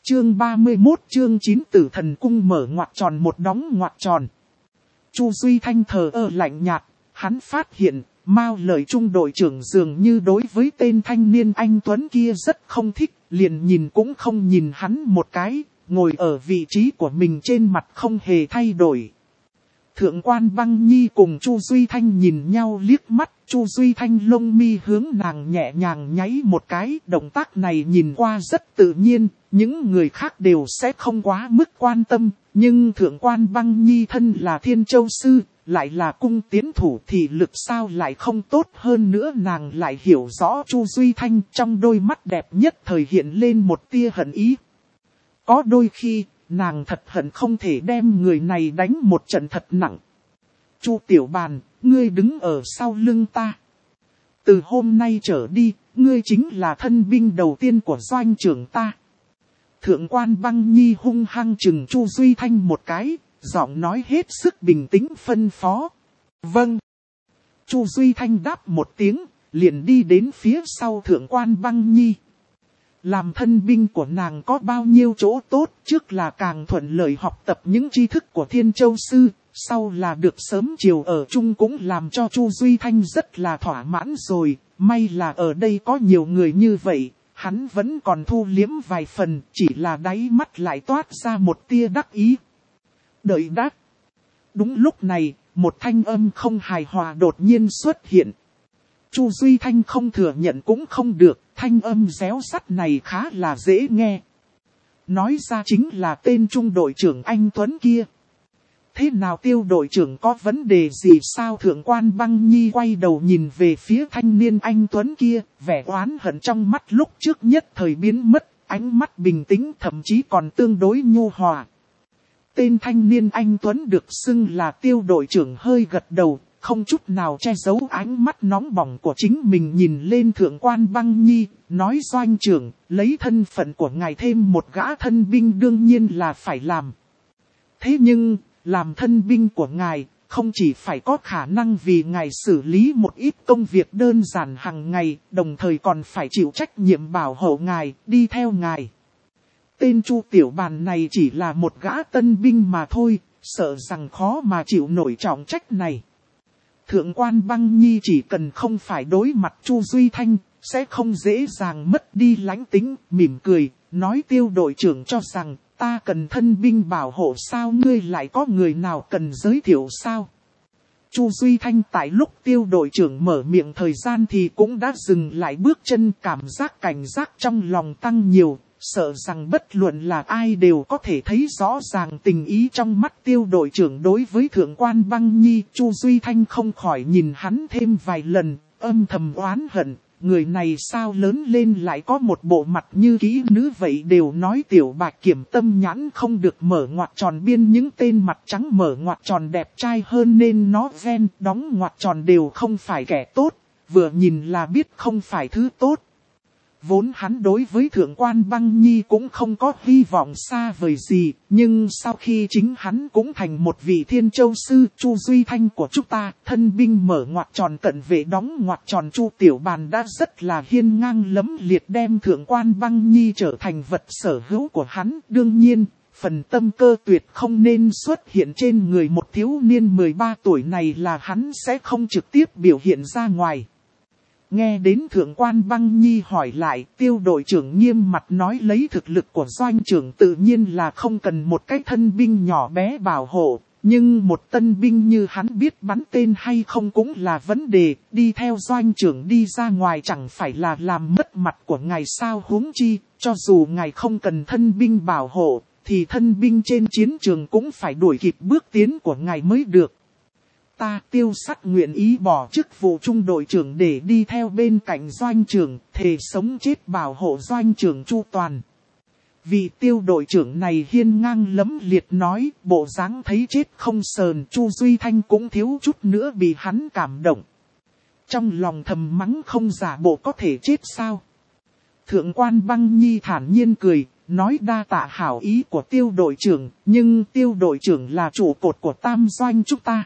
Chương 31 chương 9 Tử Thần Cung mở ngoặc tròn một đóng ngoặc tròn. Chu Duy Thanh thờ ơ lạnh nhạt, hắn phát hiện, Mao Lợi Trung đội trưởng dường như đối với tên thanh niên anh Tuấn kia rất không thích, liền nhìn cũng không nhìn hắn một cái, ngồi ở vị trí của mình trên mặt không hề thay đổi. Thượng quan Băng Nhi cùng Chu Duy Thanh nhìn nhau liếc mắt, Chu Duy Thanh lông mi hướng nàng nhẹ nhàng nháy một cái, động tác này nhìn qua rất tự nhiên, những người khác đều sẽ không quá mức quan tâm, nhưng thượng quan Băng Nhi thân là Thiên Châu Sư, lại là cung tiến thủ thì lực sao lại không tốt hơn nữa, nàng lại hiểu rõ Chu Duy Thanh trong đôi mắt đẹp nhất thời hiện lên một tia hận ý. Có đôi khi, nàng thật hận không thể đem người này đánh một trận thật nặng. Chu Tiểu Bàn, ngươi đứng ở sau lưng ta. Từ hôm nay trở đi, ngươi chính là thân binh đầu tiên của doanh trưởng ta. Thượng quan Băng Nhi hung hăng chừng Chu Duy Thanh một cái, giọng nói hết sức bình tĩnh phân phó. Vâng. Chu Duy Thanh đáp một tiếng, liền đi đến phía sau thượng quan Băng Nhi. Làm thân binh của nàng có bao nhiêu chỗ tốt, trước là càng thuận lợi học tập những tri thức của Thiên Châu Sư, sau là được sớm chiều ở chung cũng làm cho Chu Duy Thanh rất là thỏa mãn rồi, may là ở đây có nhiều người như vậy, hắn vẫn còn thu liếm vài phần, chỉ là đáy mắt lại toát ra một tia đắc ý. Đợi đã. Đúng lúc này, một thanh âm không hài hòa đột nhiên xuất hiện. Chu Duy Thanh không thừa nhận cũng không được, thanh âm réo sắt này khá là dễ nghe. Nói ra chính là tên trung đội trưởng anh Tuấn kia. Thế nào Tiêu đội trưởng có vấn đề gì sao? Thượng quan Băng Nhi quay đầu nhìn về phía thanh niên anh Tuấn kia, vẻ oán hận trong mắt lúc trước nhất thời biến mất, ánh mắt bình tĩnh thậm chí còn tương đối nhu hòa. Tên thanh niên anh Tuấn được xưng là Tiêu đội trưởng hơi gật đầu, không chút nào che giấu ánh mắt nóng bỏng của chính mình nhìn lên thượng quan Băng Nhi, nói doanh trưởng, lấy thân phận của ngài thêm một gã thân binh đương nhiên là phải làm. Thế nhưng, làm thân binh của ngài, không chỉ phải có khả năng vì ngài xử lý một ít công việc đơn giản hàng ngày, đồng thời còn phải chịu trách nhiệm bảo hộ ngài, đi theo ngài. Tên Chu Tiểu Bàn này chỉ là một gã tân binh mà thôi, sợ rằng khó mà chịu nổi trọng trách này. Thượng quan Băng Nhi chỉ cần không phải đối mặt Chu Duy Thanh, sẽ không dễ dàng mất đi lãnh tính, mỉm cười, nói Tiêu đội trưởng cho rằng, ta cần thân binh bảo hộ sao, ngươi lại có người nào cần giới thiệu sao? Chu Duy Thanh tại lúc Tiêu đội trưởng mở miệng thời gian thì cũng đã dừng lại bước chân, cảm giác cảnh giác trong lòng tăng nhiều, sợ rằng bất luận là ai đều có thể thấy rõ ràng tình ý trong mắt Tiêu đội trưởng đối với thượng quan Băng Nhi. Chu Duy Thanh không khỏi nhìn hắn thêm vài lần, âm thầm oán hận. Người này sao lớn lên lại có một bộ mặt như kỹ nữ vậy, đều nói Tiểu Bạch Kiểm tâm nhãn không được mở ngoặc tròn biên những tên mặt trắng mở ngoặc tròn đẹp trai hơn nên nó ven đóng ngoặc tròn đều không phải kẻ tốt, vừa nhìn là biết không phải thứ tốt. Vốn hắn đối với thượng quan Băng Nhi cũng không có hy vọng xa vời gì, nhưng sau khi chính hắn cũng thành một vị Thiên Châu Sư, Chu Duy Thanh của chúng ta, thân binh mở ngoặc tròn cận vệ đóng ngoặc tròn, Chu Tiểu Bàn đã rất là hiên ngang lẫm liệt đem thượng quan Băng Nhi trở thành vật sở hữu của hắn. Đương nhiên, phần tâm cơ tuyệt không nên xuất hiện trên người một thiếu niên 13 tuổi này là hắn sẽ không trực tiếp biểu hiện ra ngoài. Nghe đến thượng quan Băng Nhi hỏi lại, Tiêu đội trưởng nghiêm mặt nói lấy thực lực của doanh trưởng tự nhiên là không cần một cái thân binh nhỏ bé bảo hộ, nhưng một tân binh như hắn biết bắn tên hay không cũng là vấn đề, đi theo doanh trưởng đi ra ngoài chẳng phải là làm mất mặt của ngài sao, huống chi, cho dù ngài không cần thân binh bảo hộ, thì thân binh trên chiến trường cũng phải đuổi kịp bước tiến của ngài mới được. Ta Tiêu Sắt nguyện ý bỏ chức vụ trung đội trưởng để đi theo bên cạnh doanh trưởng, thề sống chết bảo hộ doanh trưởng chu toàn. Vị Tiêu đội trưởng này hiên ngang lẫm liệt nói, bộ dáng thấy chết không sờn. Chu Duy Thanh cũng thiếu chút nữa bị hắn cảm động. Trong lòng thầm mắng không giả bộ có thể chết sao. Thượng quan Băng Nhi thản nhiên cười, nói đa tạ hảo ý của Tiêu đội trưởng, nhưng Tiêu đội trưởng là trụ cột của tam doanh chúng ta.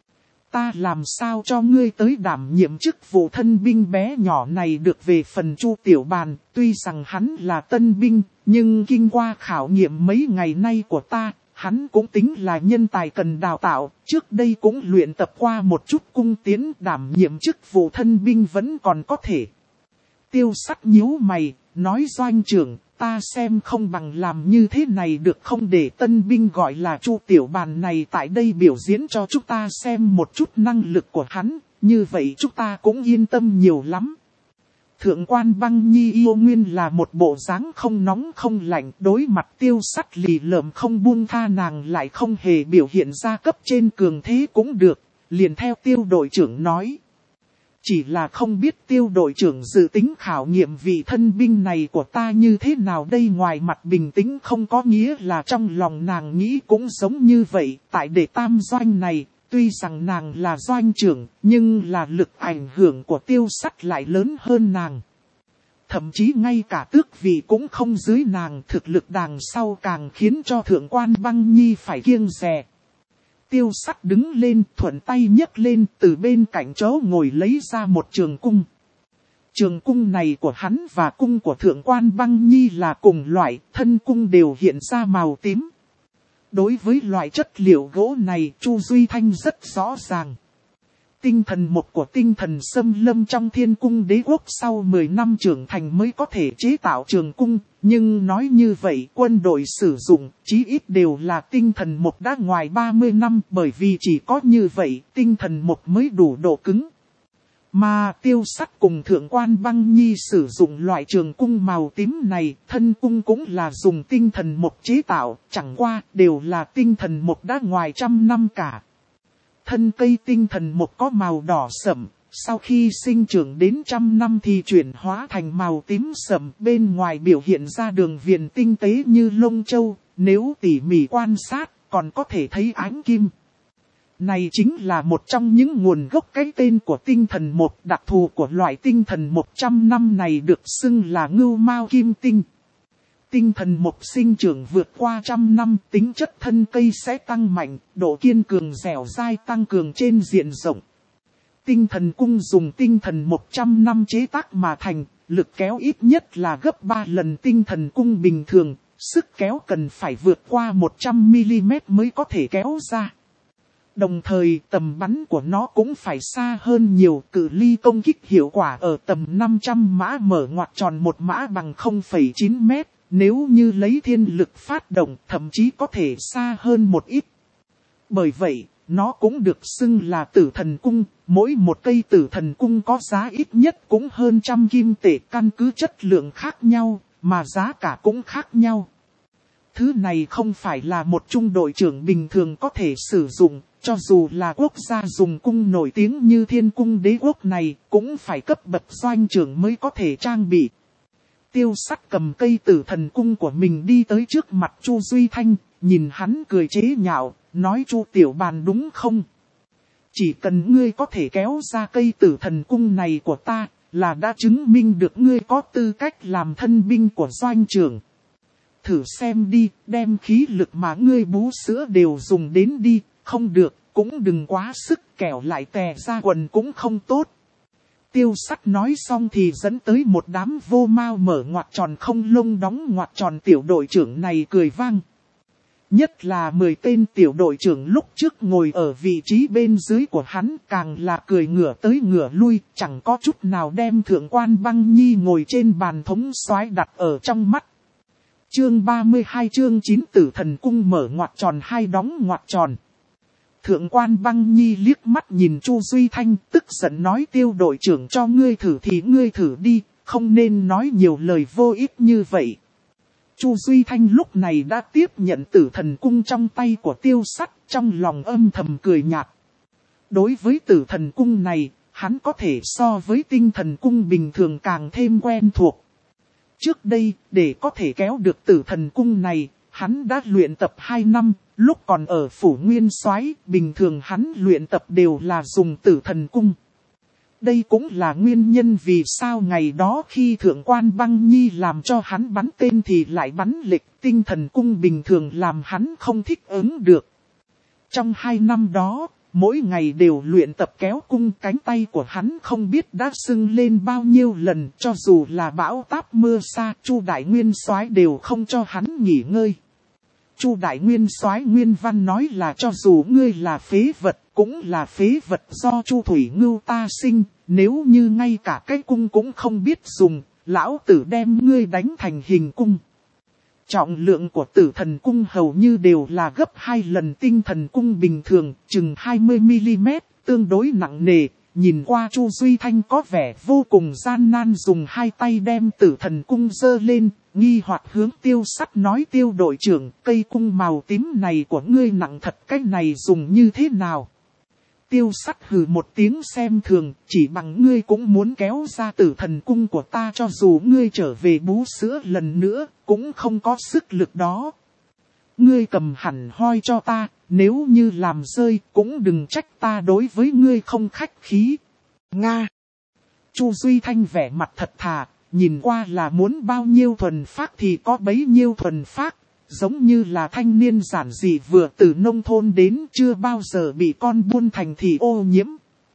Ta làm sao cho ngươi tới đảm nhiệm chức vụ thân binh bé nhỏ này được. Về phần Chu Tiểu Bàn, tuy rằng hắn là tân binh, Nhưng kinh qua khảo nghiệm mấy ngày nay của ta, hắn cũng tính là nhân tài cần đào tạo, trước đây cũng luyện tập qua một chút cung tiến, đảm nhiệm chức vụ thân binh vẫn còn có thể. Tiêu Sắt nhíu mày, nói doanh trưởng, ta xem không bằng làm như thế này được không, để tân binh gọi là Chu Tiểu Bàn này tại đây biểu diễn cho chúng ta xem một chút năng lực của hắn, như vậy chúng ta cũng yên tâm nhiều lắm. Thượng quan Băng Nhi yêu nguyên là một bộ dáng không nóng không lạnh, đối mặt Tiêu Sắt lì lợm không buông tha, nàng lại không hề biểu hiện ra cấp trên cường thế cũng được, liền theo Tiêu đội trưởng nói. Chỉ là không biết Tiêu đội trưởng dự tính khảo nghiệm vị thân binh này của ta như thế nào đây, ngoài mặt bình tĩnh không có nghĩa là trong lòng nàng nghĩ cũng giống như vậy, tại đệ tam doanh này. Tuy rằng nàng là doanh trưởng, nhưng là lực ảnh hưởng của Tiêu Sắt lại lớn hơn nàng. Thậm chí ngay cả tước vị cũng không dưới nàng, thực lực đằng sau càng khiến cho thượng quan Băng Nhi phải kiêng dè. Tiêu Sắt đứng lên, thuận tay nhấc lên, từ bên cạnh chỗ ngồi lấy ra một trường cung. Trường cung này của hắn và cung của thượng quan Băng Nhi là cùng loại, thân cung đều hiện ra màu tím. Đối với loại chất liệu gỗ này, Chu Duy Thanh rất rõ ràng. Tinh thần một của tinh thần xâm lâm trong Thiên Cung Đế Quốc sau 10 năm trưởng thành mới có thể chế tạo trường cung, nhưng nói như vậy quân đội sử dụng chí ít đều là tinh thần một đã ngoài 30 năm, bởi vì chỉ có như vậy tinh thần một mới đủ độ cứng. Mà Tiêu Sắt cùng thượng quan Băng Nhi sử dụng loại trường cung màu tím này, thân cung cũng là dùng tinh thần một chế tạo, chẳng qua đều là tinh thần một đã ngoài 100 năm cả. Thân cây tinh thần một có màu đỏ sẫm, sau khi sinh trưởng đến 100 năm thì chuyển hóa thành màu tím sẫm, bên ngoài biểu hiện ra đường viền tinh tế như lông châu, nếu tỉ mỉ quan sát còn có thể thấy ánh kim. Này chính là một trong những nguồn gốc cái tên của tinh thần một, đặc thù của loại tinh thần 100 năm này được xưng là ngưu mao kim tinh. Tinh thần một sinh trưởng vượt qua 100 năm, tính chất thân cây sẽ tăng mạnh, độ kiên cường dẻo dai tăng cường trên diện rộng. Tinh thần cung dùng tinh thần 100 năm chế tác mà thành, lực kéo ít nhất là gấp 3 lần tinh thần cung bình thường, sức kéo cần phải vượt qua 100mm mới có thể kéo ra. Đồng thời tầm bắn của nó cũng phải xa hơn nhiều, cự ly công kích hiệu quả ở tầm 500 mã mở ngoặc tròn một mã bằng 0,9 mét, nếu như lấy thiên lực phát động thậm chí có thể xa hơn một ít. Bởi vậy, nó cũng được xưng là tử thần cung, mỗi một cây tử thần cung có giá ít nhất cũng hơn 100 kim tệ, căn cứ chất lượng khác nhau, mà giá cả cũng khác nhau. Thứ này không phải là một trung đội trưởng bình thường có thể sử dụng, cho dù là quốc gia dùng cung nổi tiếng như Thiên Cung Đế Quốc này, cũng phải cấp bậc doanh trưởng mới có thể trang bị. Tiêu Sắt cầm cây tử thần cung của mình đi tới trước mặt Chu Duy Thanh, nhìn hắn cười chế nhạo, nói: Chu Tiểu Bàn đúng không? Chỉ cần ngươi có thể kéo ra cây tử thần cung này của ta, là đã chứng minh được ngươi có tư cách làm thân binh của doanh trưởng. Thử xem đi, đem khí lực mà ngươi bú sữa đều dùng đến đi, không được, cũng đừng quá sức, kẻo lại tè ra quần cũng không tốt. Tiêu Sắt nói xong thì dẫn tới một đám vô mao mở ngoặc tròn không lông đóng ngoặc tròn, tiểu đội trưởng này cười vang. Nhất là 10 tên tiểu đội trưởng lúc trước ngồi ở vị trí bên dưới của hắn càng là cười ngửa tới ngửa lui, chẳng có chút nào đem thượng quan Băng Nhi ngồi trên bàn thống soái đặt ở trong mắt. Chương 32 chương 9 tử thần cung mở ngoặc tròn hai đóng ngoặc tròn. Thượng quan Băng Nhi liếc mắt nhìn Chu Duy Thanh, tức giận nói: Tiêu đội trưởng cho ngươi thử thì ngươi thử đi, không nên nói nhiều lời vô ích như vậy. Chu Duy Thanh lúc này đã tiếp nhận tử thần cung trong tay của Tiêu Sắt, trong lòng âm thầm cười nhạt. Đối với tử thần cung này, hắn có thể so với tinh thần cung bình thường càng thêm quen thuộc. Trước đây, để có thể kéo được tử thần cung này, hắn đã luyện tập 2 năm, lúc còn ở phủ nguyên soái, bình thường hắn luyện tập đều là dùng tử thần cung. Đây cũng là nguyên nhân vì sao ngày đó khi thượng quan Băng Nhi làm cho hắn bắn tên thì lại bắn lệch, tinh thần cung bình thường làm hắn không thích ứng được. Trong 2 năm đó, Mỗi ngày đều luyện tập kéo cung, cánh tay của hắn không biết đã sưng lên bao nhiêu lần, cho dù là bão táp mưa sa, Chu Đại Nguyên Soái đều không cho hắn nghỉ ngơi. Chu Đại Nguyên Soái nguyên văn nói là cho dù ngươi là phế vật, cũng là phế vật do Chu Thủy Ngưu ta sinh, nếu như ngay cả cái cung cũng không biết dùng, lão tử đem ngươi đánh thành hình cung. Trọng lượng của Tử Thần Cung hầu như đều là gấp 2 lần Tinh Thần Cung bình thường, chừng 20mm, tương đối nặng nề. Nhìn qua Chu Duy Thanh có vẻ vô cùng gian nan dùng hai tay đem Tử Thần Cung giơ lên, nghi hoặc hướng Tiêu Sắt nói: Tiêu đội trưởng, cây cung màu tím này của ngươi nặng thật, cái này dùng như thế nào? Tiêu Sắt hừ một tiếng xem thường, chỉ bằng ngươi cũng muốn kéo ra Tử Thần Cung của ta, cho dù ngươi trở về bú sữa lần nữa, cũng không có sức lực đó. Ngươi cầm hẳn hoi cho ta, nếu như làm rơi cũng đừng trách ta đối với ngươi không khách khí. Nga. Chu Duy Thanh vẻ mặt thật thà, nhìn qua là muốn bao nhiêu thuần phác thì có bấy nhiêu thuần phác. Giống như là thanh niên giản dị vừa từ nông thôn đến, chưa bao giờ bị con buôn thành thị ô nhiễm.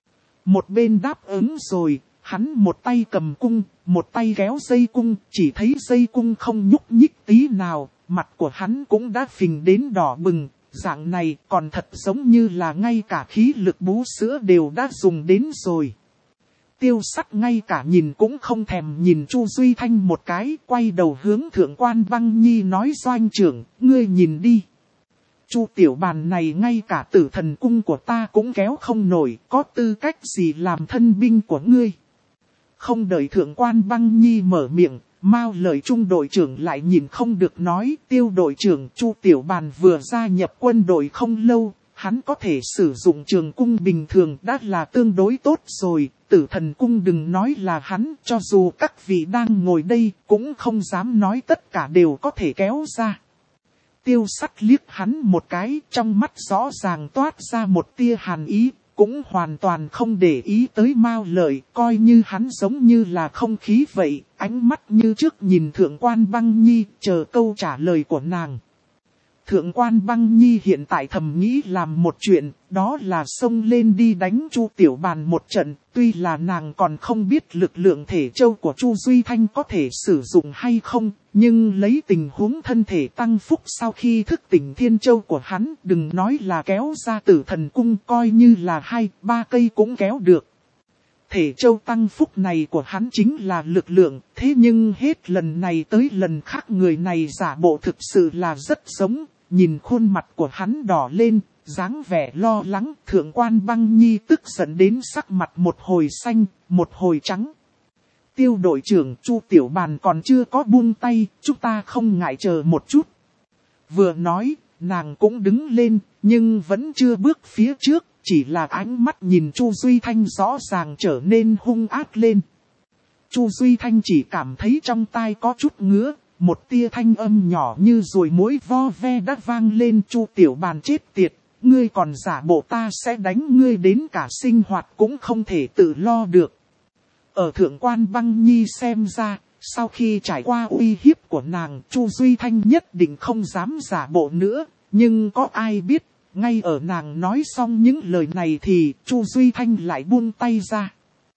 Một bên đáp ứng rồi, hắn một tay cầm cung, một tay kéo dây cung, chỉ thấy dây cung không nhúc nhích tí nào, mặt của hắn cũng đã phình đến đỏ bừng, dạng này còn thật giống như là ngay cả khí lực bú sữa đều đã dùng đến rồi. Tiêu Sắt ngay cả nhìn cũng không thèm nhìn Chu Duy Thanh một cái, quay đầu hướng Thượng quan Băng Nhi nói: Doanh trưởng, ngươi nhìn đi. Chu tiểu bàn này ngay cả Tử Thần Cung của ta cũng kéo không nổi, có tư cách gì làm thân binh của ngươi? Không đợi Thượng quan Băng Nhi mở miệng, Mao Lợi Trung đội trưởng lại nhìn không được nói: Tiêu đội trưởng, Chu tiểu bàn vừa gia nhập quân đội không lâu, hắn có thể sử dụng trường cung bình thường đã là tương đối tốt rồi. Tử Thần Cung đừng nói là hắn, cho dù các vị đang ngồi đây cũng không dám nói tất cả đều có thể kéo ra. Tiêu Sắt liếc hắn một cái, trong mắt rõ ràng toát ra một tia hàn ý, cũng hoàn toàn không để ý tới Mao Lợi, coi như hắn giống như là không khí vậy, ánh mắt như trước nhìn Thượng quan Băng Nhi, chờ câu trả lời của nàng. Thượng quan Băng Nhi hiện tại thầm nghĩ làm một chuyện, đó là xông lên đi đánh Chu tiểu bàn một trận, tuy là nàng còn không biết lực lượng thể châu của Chu Duy Thanh có thể sử dụng hay không, nhưng lấy tình huống thân thể tăng phúc sau khi thức tỉnh thiên châu của hắn, đừng nói là kéo ra Tử Thần Cung, coi như là 2-3 cây cũng kéo được. Thể châu tăng phúc này của hắn chính là lực lượng, thế nhưng hết lần này tới lần khác người này giả bộ thực sự là rất giống. Nhìn khuôn mặt của hắn đỏ lên, dáng vẻ lo lắng, Thượng quan Băng Nhi tức giận đến sắc mặt một hồi xanh, một hồi trắng. Tiêu đội trưởng, Chu tiểu bàn còn chưa có buông tay, chúng ta không ngại chờ một chút. Vừa nói, nàng cũng đứng lên, nhưng vẫn chưa bước phía trước, chỉ là ánh mắt nhìn Chu Duy Thanh rõ ràng trở nên hung ác lên. Chu Duy Thanh chỉ cảm thấy trong tai có chút ngứa. Một tia thanh âm nhỏ như ruồi muỗi vo ve đã vang lên: Chu tiểu bàn chết tiệt, ngươi còn giả bộ ta sẽ đánh ngươi đến cả sinh hoạt cũng không thể tự lo được. Ở Thượng quan Băng Nhi xem ra, sau khi trải qua uy hiếp của nàng, Chu Duy Thanh nhất định không dám giả bộ nữa, nhưng có ai biết, ngay ở nàng nói xong những lời này thì Chu Duy Thanh lại buông tay ra.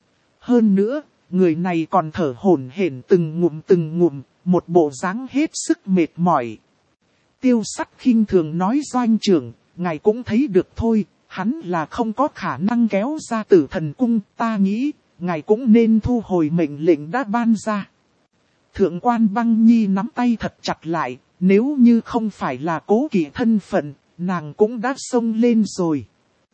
Hơn nữa, người này còn thở hổn hển từng ngụm, một bộ dáng hết sức mệt mỏi. Tiêu Sắt khinh thường nói: Doanh trưởng, ngài cũng thấy được thôi, hắn là không có khả năng kéo ra Tử Thần Cung, ta nghĩ, ngài cũng nên thu hồi mệnh lệnh đã ban ra. Thượng quan Băng Nhi nắm tay thật chặt lại, nếu như không phải là cố kỵ thân phận, nàng cũng đã xông lên rồi.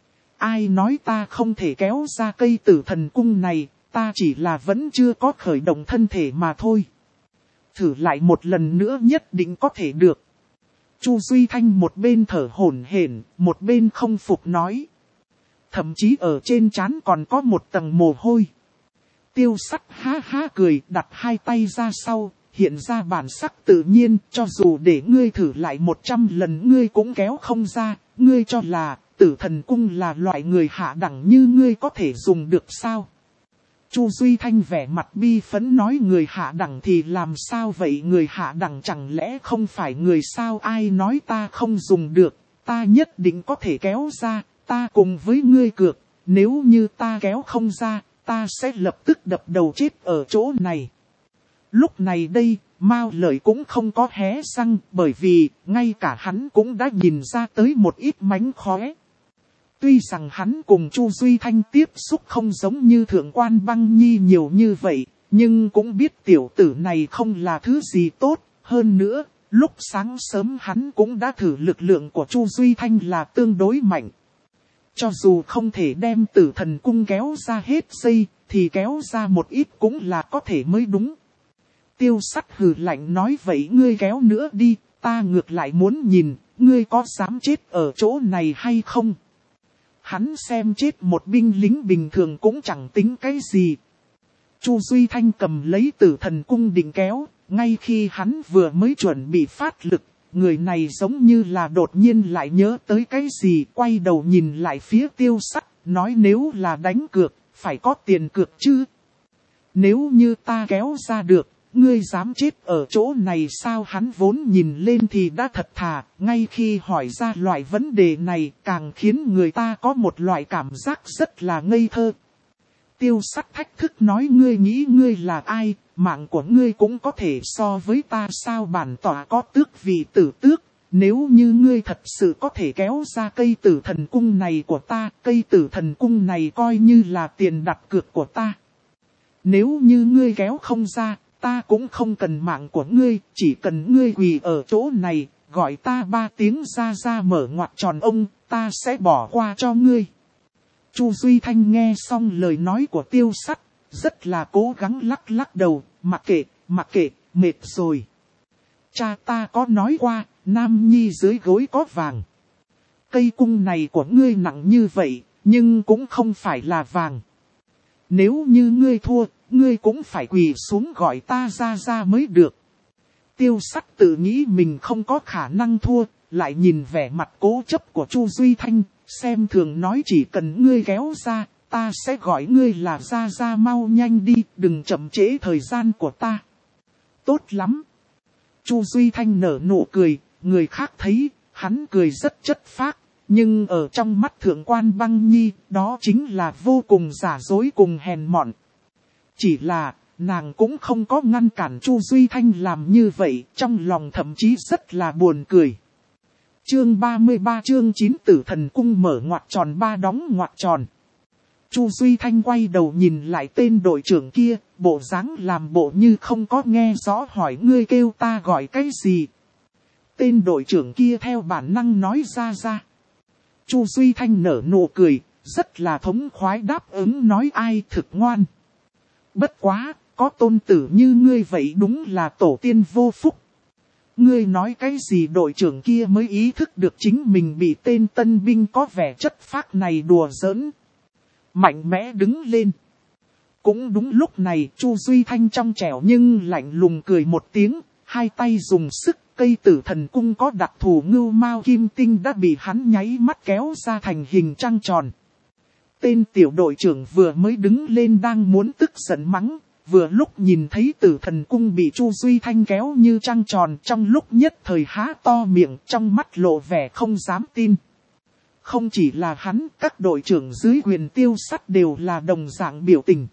Ai nói ta không thể kéo ra cây Tử Thần Cung này, ta chỉ là vẫn chưa có khởi động thân thể mà thôi. Thử lại một lần nữa nhất định có thể được. Chu Duy Thanh một bên thở hổn hển, một bên không phục nói. Thậm chí ở trên trán còn có một tầng mồ hôi. Tiêu Sắt ha ha cười, đặt hai tay ra sau, hiện ra bản sắc tự nhiên, cho dù để ngươi thử lại 100 lần ngươi cũng kéo không ra, ngươi cho là Tử Thần Cung là loại người hạ đẳng như ngươi có thể dùng được sao? Chu Duy Thanh vẻ mặt bi phẫn nói: người hạ đẳng thì làm sao vậy, người hạ đẳng chẳng lẽ không phải người sao, ai nói ta không dùng được, ta nhất định có thể kéo ra, Ta cùng với ngươi cược, nếu như ta kéo không ra, ta sẽ lập tức đập đầu chết ở chỗ này. Lúc này đây, Mao Lợi cũng không có hé răng, bởi vì ngay cả hắn cũng đã nhìn ra tới một ít mánh khóe. Tuy rằng hắn cùng Chu Duy Thanh tiếp xúc không giống như Thượng quan Băng Nhi nhiều như vậy, nhưng cũng biết tiểu tử này không là thứ gì tốt. Hơn nữa, lúc sáng sớm hắn cũng đã thử lực lượng của Chu Duy Thanh là tương đối mạnh. Cho dù không thể đem Tử Thần Cung kéo ra hết dây, thì kéo ra một ít cũng là có thể mới đúng. Tiêu Sắt hừ lạnh nói vậy ngươi kéo nữa đi, ta ngược lại muốn nhìn, ngươi có dám chết ở chỗ này hay không? Hắn xem chết một binh lính bình thường cũng chẳng tính cái gì. Chu Duy Thanh cầm lấy Tử Thần Cung định kéo, ngay khi hắn vừa mới chuẩn bị phát lực, người này giống như là đột nhiên lại nhớ tới cái gì, quay đầu nhìn lại phía Tiêu Sắt, nói nếu là đánh cược, phải có tiền cược chứ. Nếu như ta kéo ra được, ngươi dám chết ở chỗ này sao? Hắn vốn nhìn lên thì đã thật thà, ngay khi hỏi ra loại vấn đề này càng khiến người ta có một loại cảm giác rất là ngây thơ. Tiêu Sắt thách thức nói ngươi nghĩ ngươi là ai, mạng của ngươi cũng có thể so với ta sao? Bản tỏa có tước vị tử tước, nếu như ngươi thật sự có thể kéo ra cây Tử Thần Cung này của ta, cây Tử Thần Cung này coi như là tiền đặt cược của ta. Nếu như ngươi kéo không ra, ta cũng không cần mạng của ngươi, chỉ cần ngươi quỳ ở chỗ này, gọi ta 3 tiếng ra ra mở ngoặc tròn ông, ta sẽ bỏ qua cho ngươi. Chu Duy Thanh nghe xong lời nói của Tiêu Sắt, rất là cố gắng lắc lắc đầu, mặc kệ, mệt rồi. Cha ta có nói qua, nam nhi dưới gối có vàng. Cây cung này của ngươi nặng như vậy, nhưng cũng không phải là vàng. Nếu như ngươi thua, ngươi cũng phải quỳ xuống gọi ta ra ra mới được. Tiêu Sắt tự nghĩ mình không có khả năng thua, lại nhìn vẻ mặt cố chấp của Chu Duy Thanh, xem thường nói chỉ cần ngươi kéo ra, ta sẽ gọi ngươi là ra ra, mau nhanh đi, đừng chậm trễ thời gian của ta. Tốt lắm. Chu Duy Thanh nở nụ cười, người khác thấy, hắn cười rất chất phác, nhưng ở trong mắt Thượng quan Băng Nhi, đó chính là vô cùng giả dối cùng hèn mọn. Chỉ là, nàng cũng không có ngăn cản Chu Duy Thanh làm như vậy, trong lòng thậm chí rất là buồn cười. Chương 33 chương 9 Tử Thần Cung mở ngoặc tròn 3 đóng ngoặc tròn. Chu Duy Thanh quay đầu nhìn lại tên đội trưởng kia, bộ dáng làm bộ như không có nghe rõ, hỏi ngươi kêu ta gọi cái gì. Tên đội trưởng kia theo bản năng nói ra ra. Chu Duy Thanh nở nụ cười, rất là thống khoái đáp ứng nói ai thực ngoan. Bất quá, có tôn tử như ngươi vậy đúng là tổ tiên vô phúc. Ngươi nói cái gì? Đội trưởng kia mới ý thức được chính mình bị tên tân binh có vẻ chất phác này đùa giỡn. Mạnh mẽ đứng lên. Cũng đúng lúc này Chu Duy Thanh trong trẻo nhưng lạnh lùng cười một tiếng, hai tay dùng sức, cây Tử Thần Cung có đặc thù ngưu mao kim tinh đã bị hắn nháy mắt kéo ra thành hình trăng tròn. Tên tiểu đội trưởng vừa mới đứng lên đang muốn tức giận mắng, vừa lúc nhìn thấy Tử Thần Cung bị Chu Duy Thanh kéo như trăng tròn, trong lúc nhất thời há to miệng, trong mắt lộ vẻ không dám tin. Không chỉ là hắn, các đội trưởng dưới quyền Tiêu Sắt đều là đồng dạng biểu tình.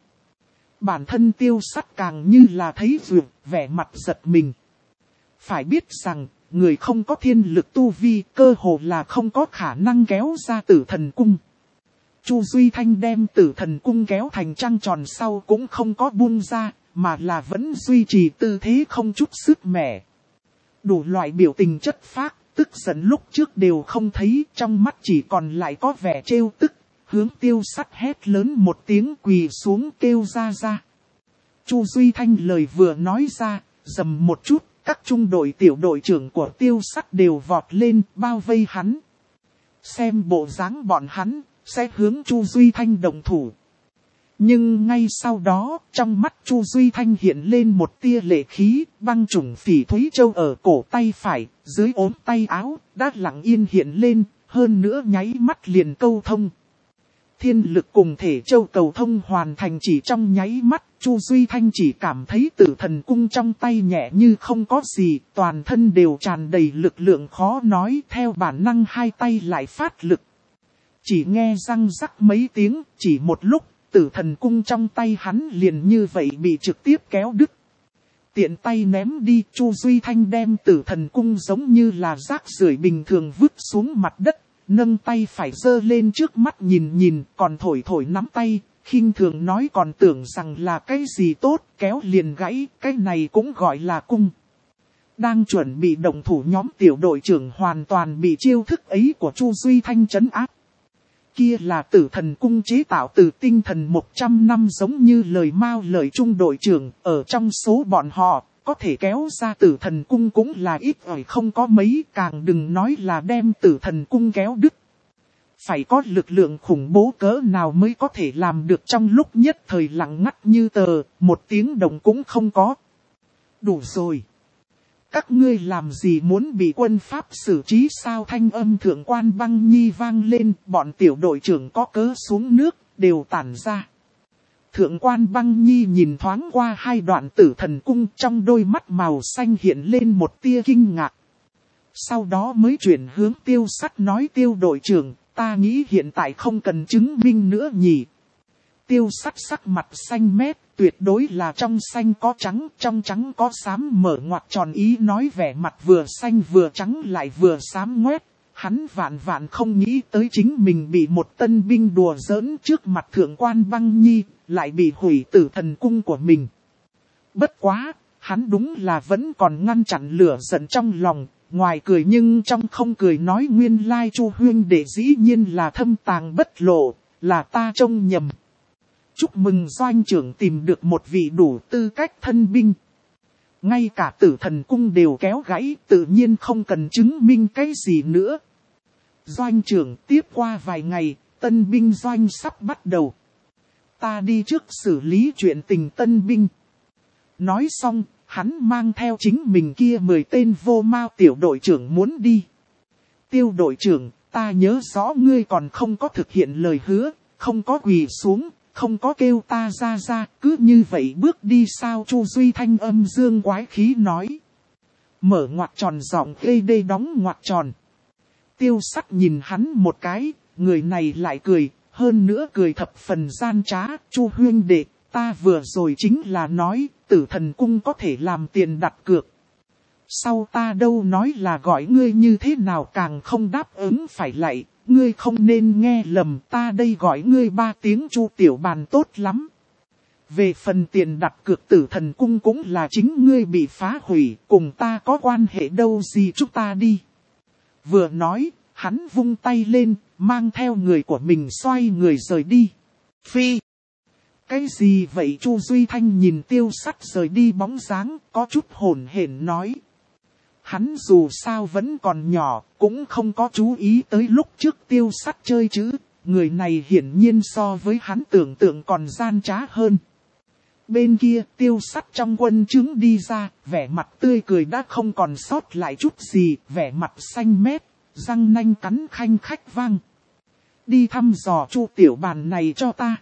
Bản thân Tiêu Sắt càng như là thấy vượt, vẻ mặt giật mình. Phải biết rằng, người không có thiên lực tu vi, cơ hồ là không có khả năng kéo ra Tử Thần Cung. Chu Duy Thanh đem Tử Thần Cung kéo thành trăng tròn sau cũng không có buông ra, mà là vẫn duy trì tư thế không chút sức mẻ. Đủ loại biểu tình chất phác, tức giận lúc trước đều không thấy, trong mắt chỉ còn lại có vẻ trêu tức, hướng Tiêu Sắt hét lớn một tiếng quỳ xuống kêu ra ra. Chu Duy Thanh lời vừa nói ra, rầm một chút, các trung đội tiểu đội trưởng của Tiêu Sắt đều vọt lên bao vây hắn. Xem bộ dáng bọn hắn sẽ hướng Chu Duy Thanh động thủ. Nhưng ngay sau đó, trong mắt Chu Duy Thanh hiện lên một tia lệ khí, băng chủng phỉ thúy châu ở cổ tay phải, dưới ốm tay áo, đã lặng yên hiện lên, hơn nữa nháy mắt liền câu thông. Thiên lực cùng thể châu cầu thông hoàn thành chỉ trong nháy mắt, Chu Duy Thanh chỉ cảm thấy Tử Thần Cung trong tay nhẹ như không có gì, toàn thân đều tràn đầy lực lượng khó nói, theo bản năng hai tay lại phát lực. chỉ nghe răng rắc mấy tiếng, chỉ một lúc, tử thần cung trong tay hắn liền như vậy bị trực tiếp kéo đứt. Tiện tay ném đi, Chu Duy Thanh đem tử thần cung giống như là rác rưởi bình thường vứt xuống mặt đất, nâng tay phải giơ lên trước mắt nhìn nhìn, còn thổi thổi nắm tay, khinh thường nói còn tưởng rằng là cái gì tốt, kéo liền gãy, cái này cũng gọi là cung. Đang chuẩn bị động thủ nhóm tiểu đội trưởng hoàn toàn bị chiêu thức ấy của Chu Duy Thanh trấn áp. Kia là tử thần cung chế tạo từ tinh thần 100 năm giống như lời Mao lời Trung đội trưởng, ở trong số bọn họ, có thể kéo ra tử thần cung cũng là ít ỏi không có mấy, càng đừng nói là đem tử thần cung kéo đứt. Phải có lực lượng khủng bố cỡ nào mới có thể làm được trong lúc nhất thời lặng ngắt như tờ, một tiếng động cũng không có. Đủ rồi. Các ngươi làm gì muốn bị quân Pháp xử trí sao? Thanh âm thượng quan Băng Nhi vang lên, bọn tiểu đội trưởng có cớ xuống nước, đều tản ra. Thượng quan Băng Nhi nhìn thoáng qua hai đoạn tử thần cung, trong đôi mắt màu xanh hiện lên một tia kinh ngạc. Sau đó mới chuyển hướng Tiêu Sắt nói: Tiêu đội trưởng, ta nghĩ hiện tại không cần chứng minh nữa nhỉ. Tiêu Sắt sắc mặt xanh mét, tuyệt đối là trong xanh có trắng, trong trắng có xám, mở ngoặc tròn ý nói, vẻ mặt vừa xanh vừa trắng lại vừa xám ngoét. Hắn vạn vạn không nghĩ tới chính mình bị một tân binh đùa giỡn trước mặt thượng quan Băng Nhi, lại bị hủy tử thần cung của mình. Bất quá, hắn đúng là vẫn còn ngăn chặn lửa giận trong lòng, ngoài cười nhưng trong không cười nói: nguyên lai Chu huynh đệ dĩ nhiên là thâm tàng bất lộ, là ta trông nhầm. Chúc mừng doanh trưởng tìm được một vị đủ tư cách thân binh. Ngay cả tử thần cung đều kéo gãy, tự nhiên không cần chứng minh cái gì nữa. Doanh trưởng, tiếp qua vài ngày, tân binh doanh sắp bắt đầu. Ta đi trước xử lý chuyện tình tân binh. Nói xong, hắn mang theo chính mình kia 10 tên vô mao tiểu đội trưởng muốn đi. Tiêu đội trưởng, ta nhớ rõ ngươi còn không có thực hiện lời hứa, không có quỳ xuống, không có kêu ta ra, cứ như vậy bước đi sao? Chu Duy Thanh âm dương quái khí nói. Mở ngoặc tròn giọng gây đê đóng ngoặc tròn. Tiêu Sắt nhìn hắn một cái, người này lại cười, hơn nữa cười thập phần gian trá. Chu huynh đệ, ta vừa rồi chính là nói, tử thần cung có thể làm tiền đặt cược. Sau ta đâu nói là gọi ngươi như thế nào càng không đáp ứng phải lạy. Ngươi không nên nghe lầm, ta đây gọi ngươi 3 tiếng Chu tiểu bàn tốt lắm. Về phần tiền đặt cược tử thần cung cũng là chính ngươi bị phá hủy, cùng ta có quan hệ đâu gì, chúng ta đi. Vừa nói, hắn vung tay lên, mang theo người của mình xoay người rời đi. Phi! Cái gì vậy? Chu Duy Thanh nhìn Tiêu Sắt rời đi bóng dáng, có chút hổn hển nói. Hắn dù sao vẫn còn nhỏ, cũng không có chú ý tới lúc trước Tiêu Sắt chơi chứ. Người này hiển nhiên so với hắn tưởng tượng còn gian trá hơn. Bên kia Tiêu Sắt trong quân trướng đi ra, vẻ mặt tươi cười đã không còn sót lại chút gì, vẻ mặt xanh mét, răng nanh cắn khanh khách vang. Đi thăm dò Chu tiểu bàn này cho ta.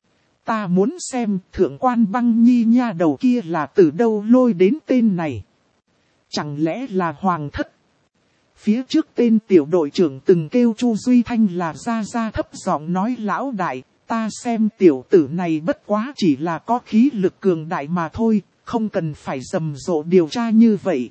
Ta muốn xem thượng quan Băng Nhi nha đầu kia là từ đâu lôi đến tên này. Chẳng lẽ là hoàng thất? Phía trước tên tiểu đội trưởng từng kêu Chu Duy Thanh là ra thấp giọng nói: lão đại, ta xem tiểu tử này bất quá chỉ là có khí lực cường đại mà thôi, không cần phải rầm rộ điều tra như vậy.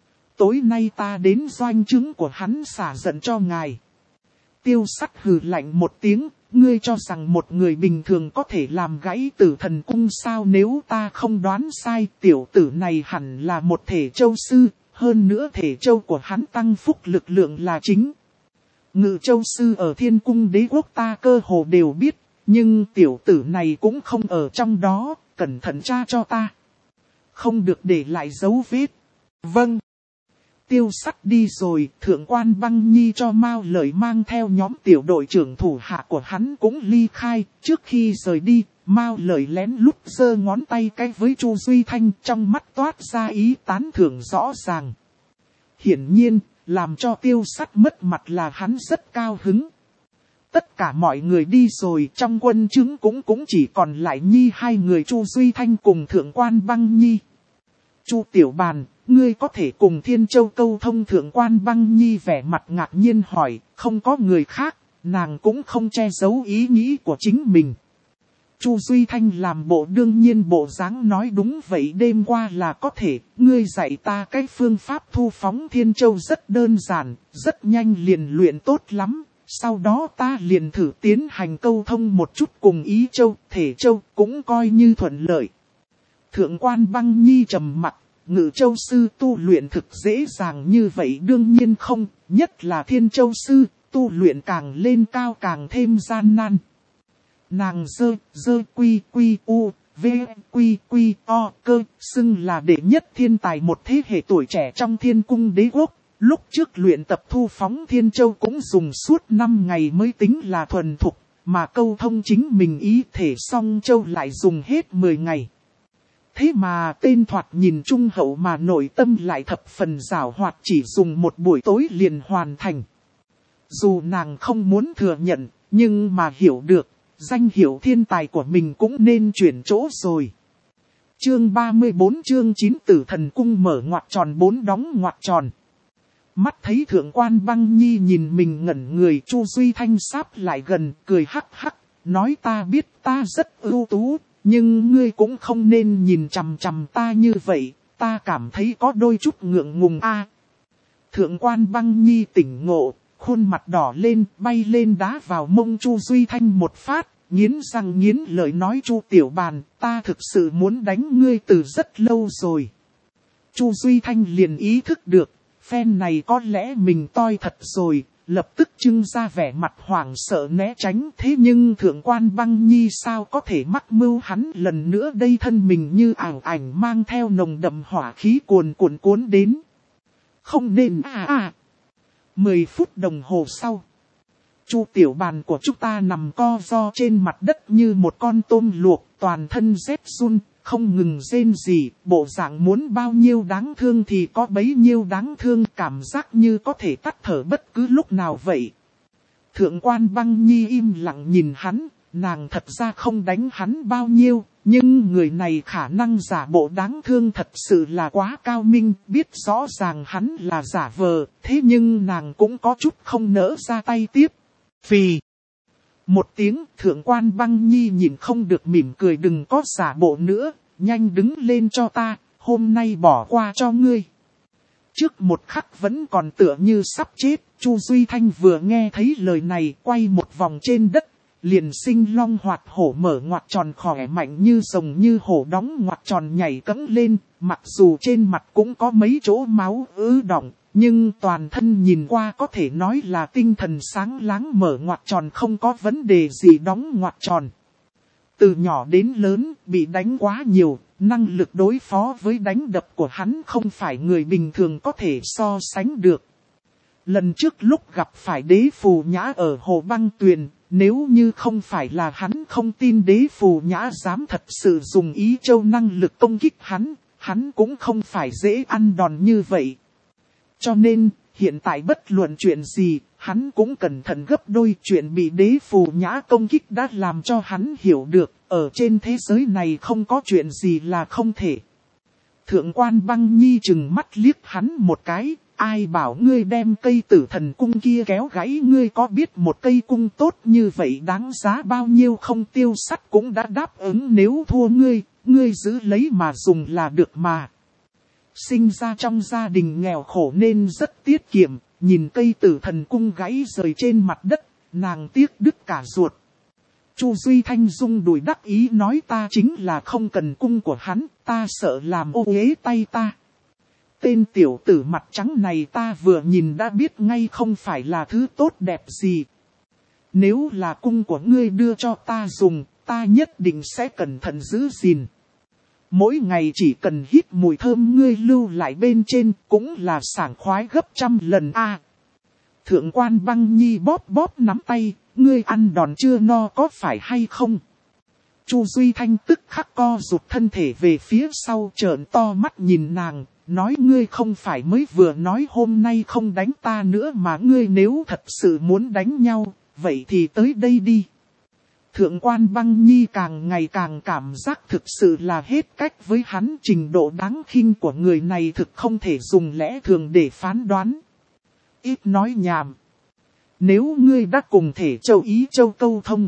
Tối nay ta đến doanh trướng của hắn xả giận cho ngài. Tiêu Sắt hừ lạnh một tiếng, ngươi cho rằng một người bình thường có thể làm gãy tử thần cung sao? Nếu ta không đoán sai, tiểu tử này hẳn là một thể châu sư, hơn nữa thể châu của hắn tăng phúc lực lượng là chính. Ngự châu sư ở Thiên Cung Đế Quốc ta cơ hồ đều biết, nhưng tiểu tử này cũng không ở trong đó, cẩn thận tra cho ta. Không được để lại dấu vết. Vâng. Tiêu Sắt đi rồi, thượng quan Băng Nhi cho Mao Lợi mang theo nhóm tiểu đội trưởng thủ hạ của hắn cũng ly khai. Trước khi rời đi, Mao Lợi lén lút giơ ngón tay cái với Chu Duy Thanh, trong mắt toát ra ý tán thưởng rõ ràng. Hiển nhiên, làm cho Tiêu Sắt mất mặt là hắn rất cao hứng. Tất cả mọi người đi rồi, trong quân trướng cũng chỉ còn lại Nhi hai người Chu Duy Thanh cùng thượng quan Băng Nhi. Chu tiểu bàn, ngươi có thể cùng Thiên Châu câu thông? Thượng quan Băng Nhi vẻ mặt ngạc nhiên hỏi. Không có người khác, nàng cũng không che giấu ý nghĩ của chính mình. Chu Duy Thanh làm bộ đương nhiên bộ dáng nói đúng vậy, đêm qua là có thể, ngươi dạy ta cái phương pháp thu phóng Thiên Châu rất đơn giản, rất nhanh liền luyện tốt lắm, sau đó ta liền thử tiến hành câu thông một chút cùng Ý Châu, Thể Châu, cũng coi như thuận lợi. Thượng quan Băng Nhi trầm mặc, Ngự Châu sư tu luyện thực dễ dàng như vậy đương nhiên không, nhất là Thiên Châu sư, tu luyện càng lên cao càng thêm gian nan. Nàng dơ quy u, v quy o cơ, xưng là đệ nhất thiên tài một thế hệ tuổi trẻ trong Thiên Cung Đế Quốc. Lúc trước luyện tập thu phóng Thiên Châu cũng dùng suốt 5 ngày mới tính là thuần thục, mà câu thông chính mình ý thể song châu lại dùng hết 10 ngày. Thế mà tên thoạt nhìn trung hậu mà nội tâm lại thập phần giảo hoạt, chỉ dùng một buổi tối liền hoàn thành. Dù nàng không muốn thừa nhận, nhưng mà hiểu được, danh hiệu thiên tài của mình cũng nên chuyển chỗ rồi. Chương 34 chương 9 Tử Thần Cung mở ngoặc tròn 4 đóng ngoặc tròn. Mắt thấy Thượng quan Băng Nhi nhìn mình ngẩn người, Chu Duy Thanh sáp lại gần, cười hắc hắc, nói ta biết ta rất ưu tú, nhưng ngươi cũng không nên nhìn chằm chằm ta như vậy, ta cảm thấy có đôi chút ngượng ngùng a. Thượng quan Băng Nhi tỉnh ngộ, khuôn mặt đỏ lên, bay lên đá vào mông Chu Duy Thanh một phát, nghiến răng nghiến lợi nói Chu tiểu bàn, ta thực sự muốn đánh ngươi từ rất lâu rồi. Chu Duy Thanh liền ý thức được, phen này có lẽ mình toi thật rồi, lập tức trưng ra vẻ mặt hoảng sợ né tránh. Thế nhưng Thượng quan Băng Nhi sao có thể mắc mưu hắn lần nữa đây, thân mình như ảo ảnh mang theo nồng đậm hỏa khí cuồn cuộn cuốn đến. Không nên 10 phút đồng hồ sau, Chu tiểu bàn của chúng ta nằm co ro trên mặt đất như một con tôm luộc, toàn thân rét run, không ngừng rên rỉ, bộ dạng muốn bao nhiêu đáng thương thì có bấy nhiêu đáng thương, cảm giác như có thể tắt thở bất cứ lúc nào vậy. Thượng quan Băng Nhi im lặng nhìn hắn, nàng thật ra không đánh hắn bao nhiêu, nhưng người này khả năng giả bộ đáng thương thật sự là quá cao minh, biết rõ ràng hắn là giả vờ, thế nhưng nàng cũng có chút không nỡ ra tay tiếp. Phì. Một tiếng, Thượng quan Băng Nhi nhìn không được mỉm cười, đừng có giả bộ nữa, nhanh đứng lên cho ta, hôm nay bỏ qua cho ngươi. Trước một khắc vẫn còn tựa như sắp chết, Chu Duy Thanh vừa nghe thấy lời này quay một vòng trên đất, liền sinh long hoạt hổ mở ngoặc tròn khỏe mạnh như rồng như hổ đóng ngoặc tròn nhảy cẫng lên, mặc dù trên mặt cũng có mấy chỗ máu ứ đọng. Nhưng toàn thân nhìn qua có thể nói là tinh thần sáng láng, mở ngoặc tròn không có vấn đề gì đóng ngoặc tròn. Từ nhỏ đến lớn bị đánh quá nhiều, năng lực đối phó với đánh đập của hắn không phải người bình thường có thể so sánh được. Lần trước lúc gặp phải Đế Phù Nhã ở Hồ Băng Tuyền, nếu như không phải là hắn không tin Đế Phù Nhã dám thật sự dùng Ý Châu năng lực công kích hắn cũng không phải dễ ăn đòn như vậy. Cho nên, hiện tại bất luận chuyện gì, hắn cũng cẩn thận gấp đôi. Chuyện bị Đế Phù Nhã công kích đã làm cho hắn hiểu được, ở trên thế giới này không có chuyện gì là không thể. Thượng quan Băng Nhi trừng mắt liếc hắn một cái, ai bảo ngươi đem cây Tử Thần Cung kia kéo gãy, ngươi có biết một cây cung tốt như vậy đáng giá bao nhiêu không? Tiêu Sắt cũng đã đáp ứng nếu thua ngươi giữ lấy mà dùng là được mà. Sinh ra trong gia đình nghèo khổ nên rất tiết kiệm, nhìn cây Tử Thần Cung gãy rời trên mặt đất, nàng tiếc đứt cả ruột. Chu Duy Thanh rung đùi đắc ý nói ta chính là không cần cung của hắn, ta sợ làm ô uế tay ta. Tên tiểu tử mặt trắng này ta vừa nhìn đã biết ngay không phải là thứ tốt đẹp gì. Nếu là cung của ngươi đưa cho ta dùng, ta nhất định sẽ cẩn thận giữ gìn. Mỗi ngày chỉ cần hít mùi thơm ngươi lưu lại bên trên cũng là sảng khoái gấp trăm lần a. Thượng quan Băng Nhi bóp bóp nắm tay, ngươi ăn đòn chưa no có phải hay không? Chu Duy Thanh tức khắc co rụt thân thể về phía sau, trợn to mắt nhìn nàng, nói ngươi không phải mới vừa nói hôm nay không đánh ta nữa mà, ngươi nếu thật sự muốn đánh nhau, vậy thì tới đây đi. Thượng quan Băng Nhi càng ngày càng cảm giác thực sự là hết cách với hắn, trình độ đáng khinh của người này thực không thể dùng lẽ thường để phán đoán. Ít nói nhảm. Nếu ngươi đã cùng thể châu Ý Châu câu thông,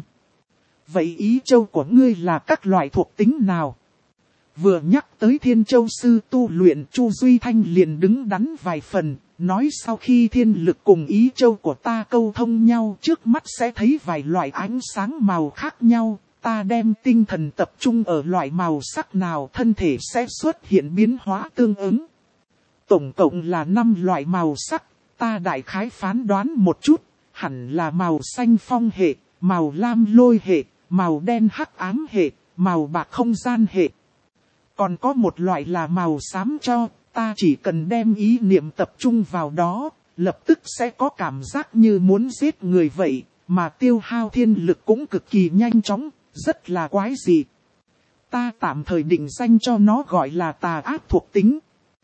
vậy Ý Châu của ngươi là các loại thuộc tính nào? Vừa nhắc tới Thiên Châu Sư tu luyện, Chu Duy Thanh liền đứng đắn vài phần, nói sau khi thiên lực cùng Ý Châu của ta câu thông nhau, trước mắt sẽ thấy vài loại ánh sáng màu khác nhau, ta đem tinh thần tập trung ở loại màu sắc nào, thân thể sẽ xuất hiện biến hóa tương ứng. Tổng cộng là 5 loại màu sắc, ta đại khái phán đoán một chút, hẳn là màu xanh phong hệ, màu lam lôi hệ, màu đen hắc ám hệ, màu bạc không gian hệ. Còn có một loại là màu xám cho, ta chỉ cần đem ý niệm tập trung vào đó, lập tức sẽ có cảm giác như muốn giết người vậy, mà tiêu hao thiên lực cũng cực kỳ nhanh chóng, rất là quái dị. Ta tạm thời định danh cho nó gọi là tà ác thuộc tính.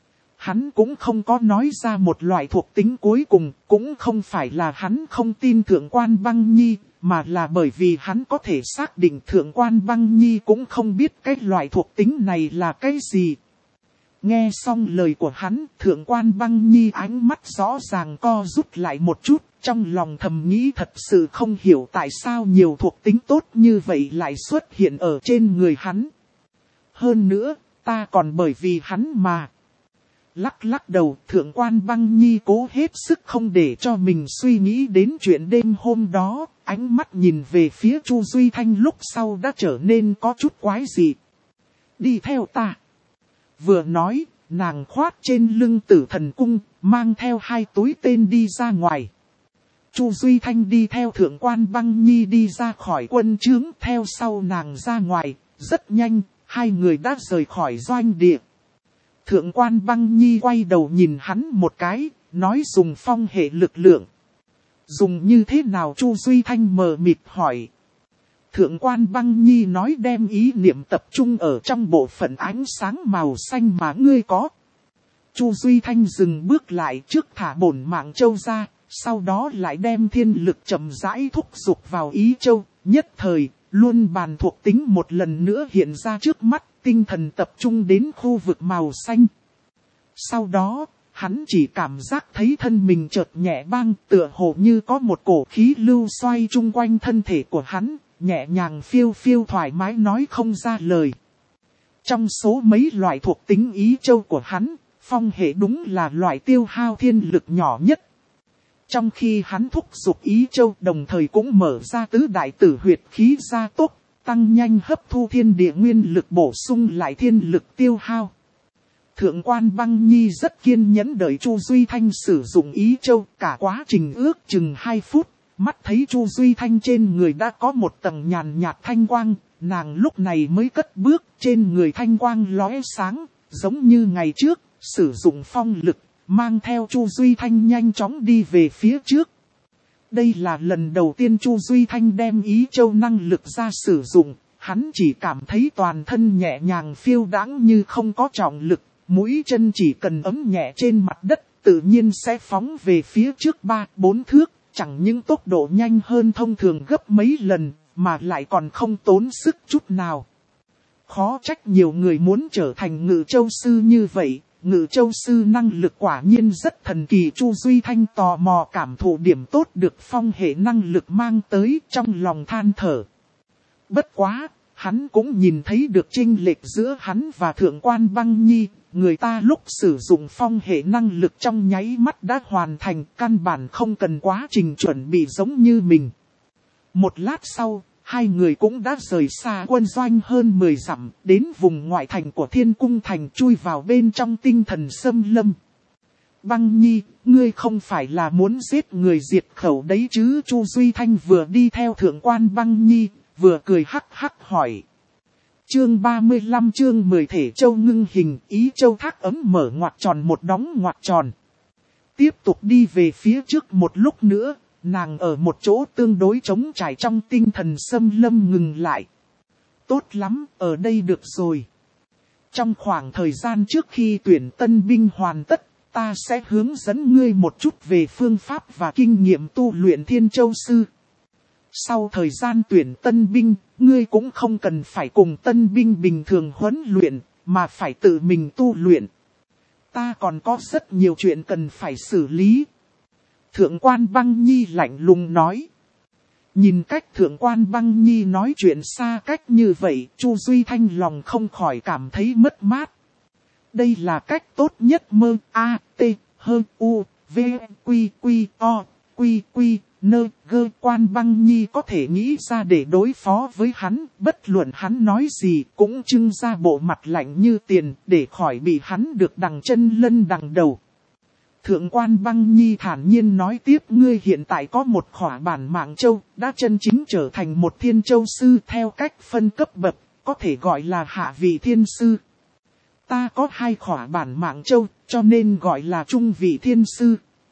Hắn cũng không có nói ra một loại thuộc tính cuối cùng, cũng không phải là hắn không tin Thượng Quan Băng Nhi, mà là bởi vì hắn có thể xác định Thượng Quan Băng Nhi cũng không biết cái loại thuộc tính này là cái gì. Nghe xong lời của hắn, Thượng Quan Băng Nhi ánh mắt rõ ràng co rút lại một chút, trong lòng thầm nghĩ thật sự không hiểu tại sao nhiều thuộc tính tốt như vậy lại xuất hiện ở trên người hắn. Hơn nữa, ta còn bởi vì hắn mà. Lắc lắc đầu, Thượng Quan Băng Nhi cố hết sức không để cho mình suy nghĩ đến chuyện đêm hôm đó, ánh mắt nhìn về phía Chu Duy Thanh lúc sau đã trở nên có chút quái dị. Đi theo ta. Vừa nói, nàng khoát trên lưng Tử Thần Cung, mang theo 2 túi tên đi ra ngoài. Chu Duy Thanh đi theo Thượng Quan Băng Nhi đi ra khỏi quân trướng, theo sau nàng ra ngoài, rất nhanh, 2 người đã rời khỏi doanh địa. Thượng Quan Băng Nhi quay đầu nhìn hắn một cái, nói dùng phong hệ lực lượng. Dùng như thế nào? Chu Duy Thanh mờ mịt hỏi. Thượng Quan Băng Nhi nói đem ý niệm tập trung ở trong bộ phận ánh sáng màu xanh mà ngươi có. Chu Duy Thanh dừng bước lại trước thả bổn mạng châu ra, sau đó lại đem thiên lực chậm rãi thúc giục vào ý châu, nhất thời, luôn bàn thuộc tính một lần nữa hiện ra trước mắt, tinh thần tập trung đến khu vực màu xanh. Sau đó, hắn chỉ cảm giác thấy thân mình chợt nhẹ băng, tựa hồ như có một cổ khí lưu xoay chung quanh thân thể của hắn, nhẹ nhàng phiêu phiêu thoải mái nói không ra lời. Trong số mấy loại thuộc tính ý châu của hắn, phong hệ đúng là loại tiêu hao thiên lực nhỏ nhất. Trong khi hắn thúc giục ý châu đồng thời cũng mở ra tứ đại tử huyệt khí gia tốc, tăng nhanh hấp thu thiên địa nguyên lực bổ sung lại thiên lực tiêu hao. Thượng Quan Băng Nhi rất kiên nhẫn đợi Chu Duy Thanh sử dụng ý châu, cả quá trình ước chừng 2 phút, mắt thấy Chu Duy Thanh trên người đã có một tầng nhàn nhạt thanh quang, nàng lúc này mới cất bước, trên người thanh quang lóe sáng, giống như ngày trước, sử dụng phong lực, mang theo Chu Duy Thanh nhanh chóng đi về phía trước. Đây là lần đầu tiên Chu Duy Thanh đem ý châu năng lực ra sử dụng, hắn chỉ cảm thấy toàn thân nhẹ nhàng phiêu đãng như không có trọng lực, mũi chân chỉ cần ấm nhẹ trên mặt đất, tự nhiên sẽ phóng về phía trước 3-4 thước, chẳng những tốc độ nhanh hơn thông thường gấp mấy lần, mà lại còn không tốn sức chút nào. Khó trách nhiều người muốn trở thành Ngự Châu Sư như vậy. Ngự Châu Sư năng lực quả nhiên rất thần kỳ. Chu Duy Thanh tò mò cảm thụ điểm tốt được phong hệ năng lực mang tới, trong lòng than thở. Bất quá, hắn cũng nhìn thấy được chênh lệch giữa hắn và Thượng Quan Băng Nhi. Người ta lúc sử dụng phong hệ năng lực trong nháy mắt đã hoàn thành, căn bản không cần quá trình chuẩn bị giống như mình. Một lát sau, 2 người cũng đã rời xa quân doanh hơn 10 dặm, đến vùng ngoại thành của Thiên Cung Thành, chui vào bên trong tinh thần xâm lâm. Băng Nhi, ngươi không phải là muốn giết người diệt khẩu đấy chứ? Chu Duy Thanh vừa đi theo Thượng Quan Băng Nhi, vừa cười hắc hắc hỏi. Chương 35 chương 10 thể châu ngưng hình, ý châu thác ấm mở ngoặc tròn một đóng ngoặc tròn. Tiếp tục đi về phía trước một lúc nữa. Nàng ở một chỗ tương đối trống trải trong tinh thần xâm lâm ngừng lại. Tốt lắm, ở đây được rồi. Trong khoảng thời gian trước khi tuyển tân binh hoàn tất, ta sẽ hướng dẫn ngươi một chút về phương pháp và kinh nghiệm tu luyện Thiên Châu Sư. Sau thời gian tuyển tân binh, ngươi cũng không cần phải cùng tân binh bình thường huấn luyện, mà phải tự mình tu luyện. Ta còn có rất nhiều chuyện cần phải xử lý. Thượng quan Băng Nhi lạnh lùng nói. Nhìn cách Thượng quan Băng Nhi nói chuyện xa cách như vậy, Chu Duy Thanh lòng không khỏi cảm thấy mất mát. Đây là cách tốt nhất mơ A, T, H, U, V, Quy, Quy, O, Quy, Quy, Nơ, Gơ. Quan Băng Nhi có thể nghĩ ra để đối phó với hắn, bất luận hắn nói gì cũng trưng ra bộ mặt lạnh như tiền để khỏi bị hắn được đằng chân lân đằng đầu. Thượng quan Băng Nhi thản nhiên nói tiếp, ngươi hiện tại có một khỏa bản mạng châu, đã chân chính trở thành một thiên châu sư theo cách phân cấp bậc, có thể gọi là hạ vị thiên sư. Ta có 2 khỏa bản mạng châu, cho nên gọi là trung vị thiên sư.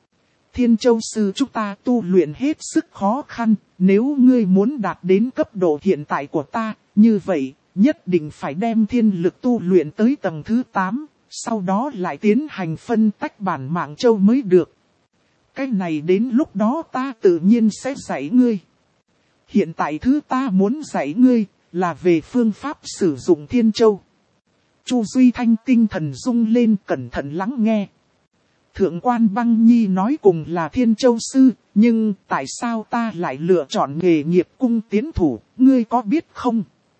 Thiên châu sư chúng ta tu luyện hết sức khó khăn, nếu ngươi muốn đạt đến cấp độ hiện tại của ta, như vậy, nhất định phải đem thiên lực tu luyện tới tầng thứ 8. Sau đó lại tiến hành phân tách bản mạng châu mới được. Cái này đến lúc đó ta tự nhiên sẽ dạy ngươi. Hiện tại thứ ta muốn dạy ngươi là về phương pháp sử dụng thiên châu. Chu Duy Thanh tinh thần rung lên cẩn thận lắng nghe. Thượng quan Băng Nhi nói cùng là thiên châu sư, nhưng tại sao ta lại lựa chọn nghề nghiệp cung tiến thủ, ngươi có biết không?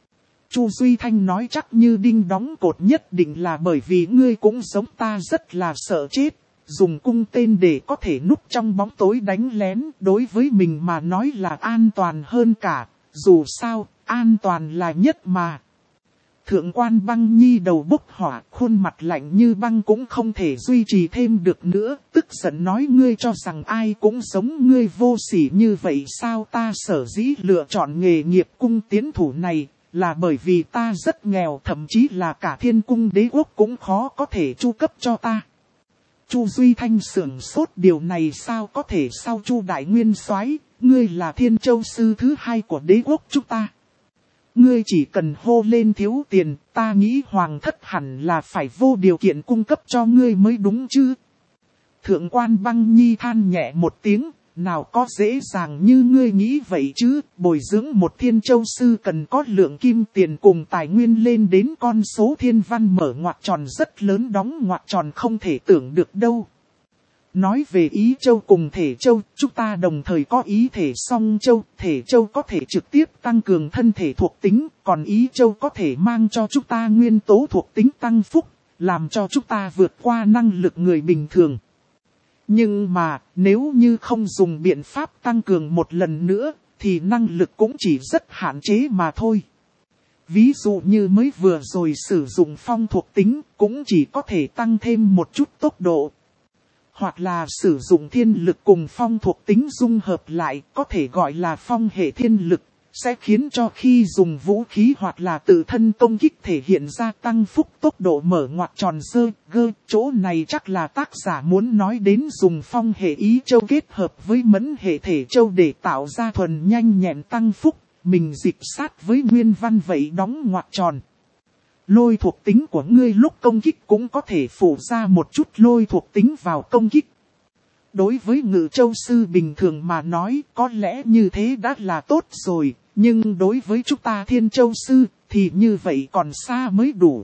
Chu Duy Thanh nói chắc như đinh đóng cột, nhất định là bởi vì ngươi cũng giống ta rất là sợ chết. Dùng cung tên để có thể núp trong bóng tối đánh lén, đối với mình mà nói là an toàn hơn cả, dù sao, an toàn là nhất mà. Thượng quan Băng Nhi đầu bốc hỏa, khuôn mặt lạnh như băng cũng không thể duy trì thêm được nữa, tức giận nói ngươi cho rằng ai cũng giống ngươi vô sỉ như vậy sao? Ta sở dĩ lựa chọn nghề nghiệp cung tiến thủ này, là bởi vì ta rất nghèo, thậm chí là cả thiên cung đế quốc cũng khó có thể chu cấp cho ta. Chu Duy Thanh sửng sốt, điều này sao có thể? Sao Chu Đại Nguyên Soái, ngươi là thiên châu sư thứ 2 của đế quốc chúng ta. Ngươi chỉ cần hô lên thiếu tiền, ta nghĩ hoàng thất hẳn là phải vô điều kiện cung cấp cho ngươi mới đúng chứ. Thượng quan Băng Nhi than nhẹ một tiếng, nào có dễ dàng như ngươi nghĩ vậy chứ, bồi dưỡng một thiên châu sư cần có lượng kim tiền cùng tài nguyên lên đến con số thiên văn mở ngoặc tròn rất lớn, đóng ngoặc tròn không thể tưởng được đâu. Nói về ý châu cùng thể châu, chúng ta đồng thời có ý thể song châu, thể châu có thể trực tiếp tăng cường thân thể thuộc tính, còn ý châu có thể mang cho chúng ta nguyên tố thuộc tính tăng phúc, làm cho chúng ta vượt qua năng lực người bình thường. Nhưng mà, nếu như không dùng biện pháp tăng cường một lần nữa, thì năng lực cũng chỉ rất hạn chế mà thôi. Ví dụ như mới vừa rồi sử dụng phong thuộc tính, cũng chỉ có thể tăng thêm một chút tốc độ. Hoặc là sử dụng thiên lực cùng phong thuộc tính dung hợp lại, có thể gọi là phong hệ thiên lực, sẽ khiến cho khi dùng vũ khí hoặc là tự thân công kích thể hiện ra tăng phúc tốc độ mở ngoặc tròn dơ, gơ. Chỗ này chắc là tác giả muốn nói đến dùng phong hệ ý châu kết hợp với mẫn hệ thể châu để tạo ra thuần nhanh nhẹn tăng phúc, mình dịch sát với nguyên văn vậy đóng ngoặc tròn. Lôi thuộc tính của ngươi lúc công kích cũng có thể phủ ra một chút lôi thuộc tính vào công kích. Đối với ngự châu sư bình thường mà nói, có lẽ như thế đã là tốt rồi, nhưng đối với chúng ta thiên châu sư, thì như vậy còn xa mới đủ.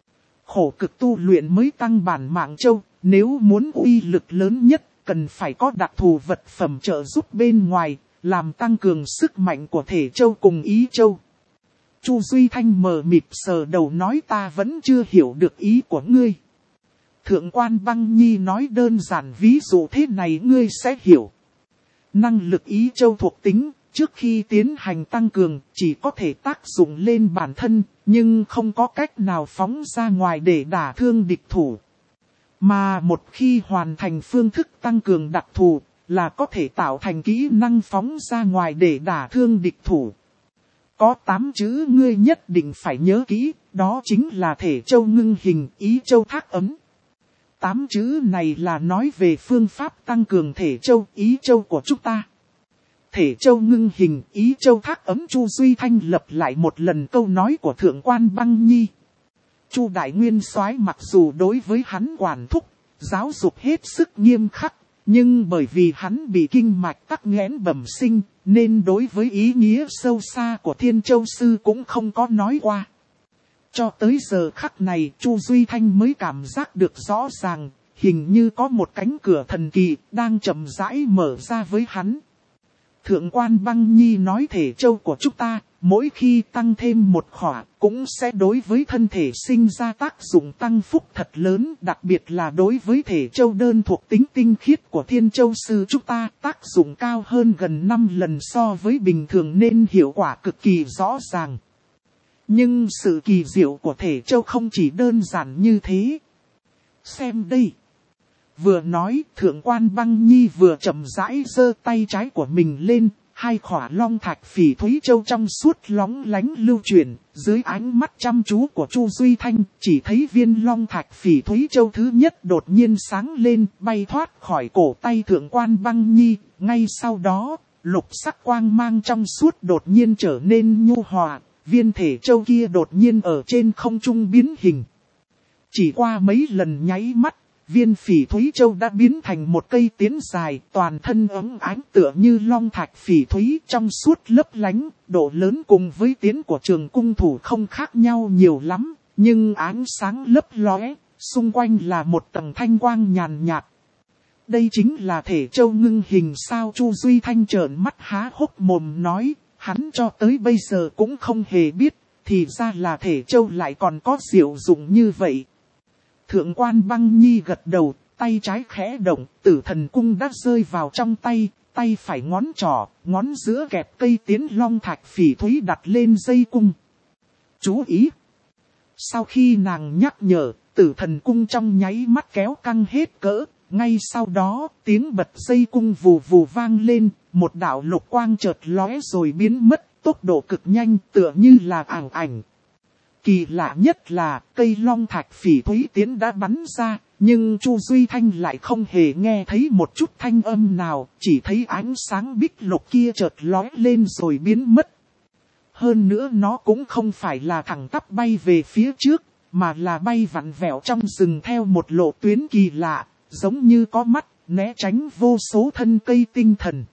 Khổ cực tu luyện mới tăng bản mạng châu, nếu muốn uy lực lớn nhất, cần phải có đặc thù vật phẩm trợ giúp bên ngoài, làm tăng cường sức mạnh của thể châu cùng ý châu. Chu Duy Thanh mờ mịt sờ đầu nói, ta vẫn chưa hiểu được ý của ngươi. Thượng quan Băng Nhi nói đơn giản ví dụ thế này ngươi sẽ hiểu. Năng lực ý châu thuộc tính, trước khi tiến hành tăng cường, chỉ có thể tác dụng lên bản thân, nhưng không có cách nào phóng ra ngoài để đả thương địch thủ. Mà một khi hoàn thành phương thức tăng cường đặc thù, là có thể tạo thành kỹ năng phóng ra ngoài để đả thương địch thủ. Có 8 chữ ngươi nhất định phải nhớ kỹ, đó chính là thể châu ngưng hình, ý châu thác ấm. 8 chữ này là nói về phương pháp tăng cường thể châu, ý châu của chúng ta. Thể châu ngưng hình, ý châu thác ấm. Chu Duy Thanh lập lại một lần câu nói của Thượng quan Băng Nhi. Chu Đại Nguyên Soái mặc dù đối với hắn quản thúc, giáo dục hết sức nghiêm khắc, nhưng bởi vì hắn bị kinh mạch tắc nghẽn bẩm sinh, nên đối với ý nghĩa sâu xa của Thiên Châu Sư cũng không có nói qua. Cho tới giờ khắc này, Chu Duy Thanh mới cảm giác được rõ ràng, hình như có một cánh cửa thần kỳ đang chậm rãi mở ra với hắn. Thượng quan Băng Nhi nói thể châu của chúng ta, mỗi khi tăng thêm một khỏa, cũng sẽ đối với thân thể sinh ra tác dụng tăng phúc thật lớn, đặc biệt là đối với thể châu đơn thuộc tính tinh khiết của Thiên Châu Sư chúng ta, tác dụng cao hơn gần 5 lần so với bình thường nên hiệu quả cực kỳ rõ ràng. Nhưng sự kỳ diệu của thể châu không chỉ đơn giản như thế. Xem đây. Vừa nói, Thượng quan Băng Nhi vừa chậm rãi giơ tay trái của mình lên, hai khỏa long thạch phỉ thúy châu trong suốt lóng lánh lưu chuyển, dưới ánh mắt chăm chú của Chu Duy Thanh, chỉ thấy viên long thạch phỉ thúy châu thứ nhất đột nhiên sáng lên, bay thoát khỏi cổ tay Thượng quan Băng Nhi, ngay sau đó, lục sắc quang mang trong suốt đột nhiên trở nên nhu hòa, viên thể châu kia đột nhiên ở trên không trung biến hình. Chỉ qua mấy lần nháy mắt, viên phỉ thúy châu đã biến thành một cây tiến dài, toàn thân óng ánh tựa như long thạch phỉ thúy trong suốt lấp lánh, độ lớn cùng với tiến của trường cung thủ không khác nhau nhiều lắm, nhưng ánh sáng lấp lóe, xung quanh là một tầng thanh quang nhàn nhạt. Đây chính là thể châu ngưng hình sao? Chu Duy Thanh trợn mắt há hốc mồm nói, hắn cho tới bây giờ cũng không hề biết, thì ra là thể châu lại còn có diệu dụng như vậy. Thượng quan Băng Nhi gật đầu, tay trái khẽ động, Tử Thần Cung đã rơi vào trong tay, tay phải ngón trỏ, ngón giữa kẹp cây tiến long thạch phỉ thúy đặt lên dây cung. Chú ý! Sau khi nàng nhắc nhở, Tử Thần Cung trong nháy mắt kéo căng hết cỡ, ngay sau đó tiếng bật dây cung vù vù vang lên, một đạo lục quang chợt lóe rồi biến mất, tốc độ cực nhanh tựa như là ảo ảnh. Kỳ lạ nhất là cây long thạch phỉ thúy tiến đã bắn ra, nhưng Chu Duy Thanh lại không hề nghe thấy một chút thanh âm nào, chỉ thấy ánh sáng bích lục kia chợt lóe lên rồi biến mất. Hơn nữa nó cũng không phải là thẳng tắp bay về phía trước, mà là bay vặn vẹo trong rừng theo một lộ tuyến kỳ lạ, giống như có mắt, né tránh vô số thân cây tinh thần.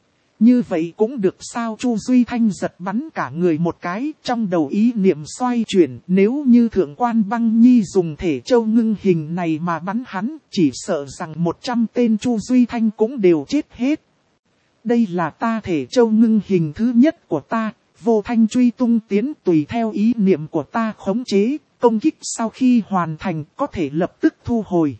Như vậy cũng được sao? Chu Duy Thanh giật bắn cả người một cái, trong đầu ý niệm xoay chuyển, nếu như Thượng quan Băng Nhi dùng thể châu ngưng hình này mà bắn hắn, chỉ sợ rằng 100 tên Chu Duy Thanh cũng đều chết hết. Đây là ta thể châu ngưng hình thứ nhất của ta, vô thanh truy tung tiến tùy theo ý niệm của ta khống chế, công kích sau khi hoàn thành có thể lập tức thu hồi.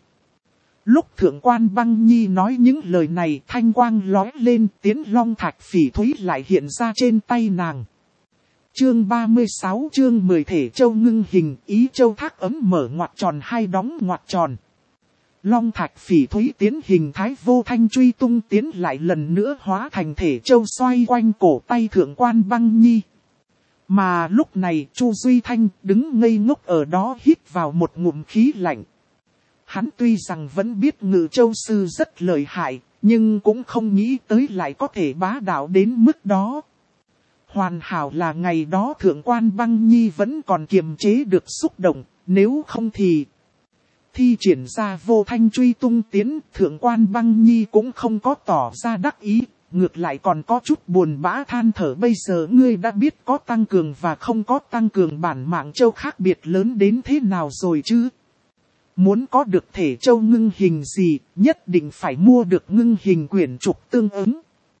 Lúc Thượng quan Băng Nhi nói những lời này, thanh quang lóe lên, tiến long thạch phỉ thúy lại hiện ra trên tay nàng. Chương 36 chương 10 thể châu ngưng hình, ý châu thác ấm mở ngoặc tròn hai đóng ngoặc tròn. Long thạch phỉ thúy tiến hình thái vô thanh truy tung tiến lại lần nữa hóa thành thể châu xoay quanh cổ tay Thượng quan Băng Nhi. Mà lúc này Chu Duy Thanh đứng ngây ngốc ở đó hít vào một ngụm khí lạnh. Hắn tuy rằng vẫn biết Ngự Châu Sư rất lợi hại, nhưng cũng không nghĩ tới lại có thể bá đạo đến mức đó. Hoàn hảo là ngày đó Thượng quan Băng Nhi vẫn còn kiềm chế được xúc động, nếu không thì... Thi triển ra vô thanh truy tung tiến, Thượng quan Băng Nhi cũng không có tỏ ra đắc ý, ngược lại còn có chút buồn bã than thở. Bây giờ ngươi đã biết có tăng cường và không có tăng cường bản mạng châu khác biệt lớn đến thế nào rồi chứ? Muốn có được thể châu ngưng hình gì, nhất định phải mua được ngưng hình quyển trục tương ứng.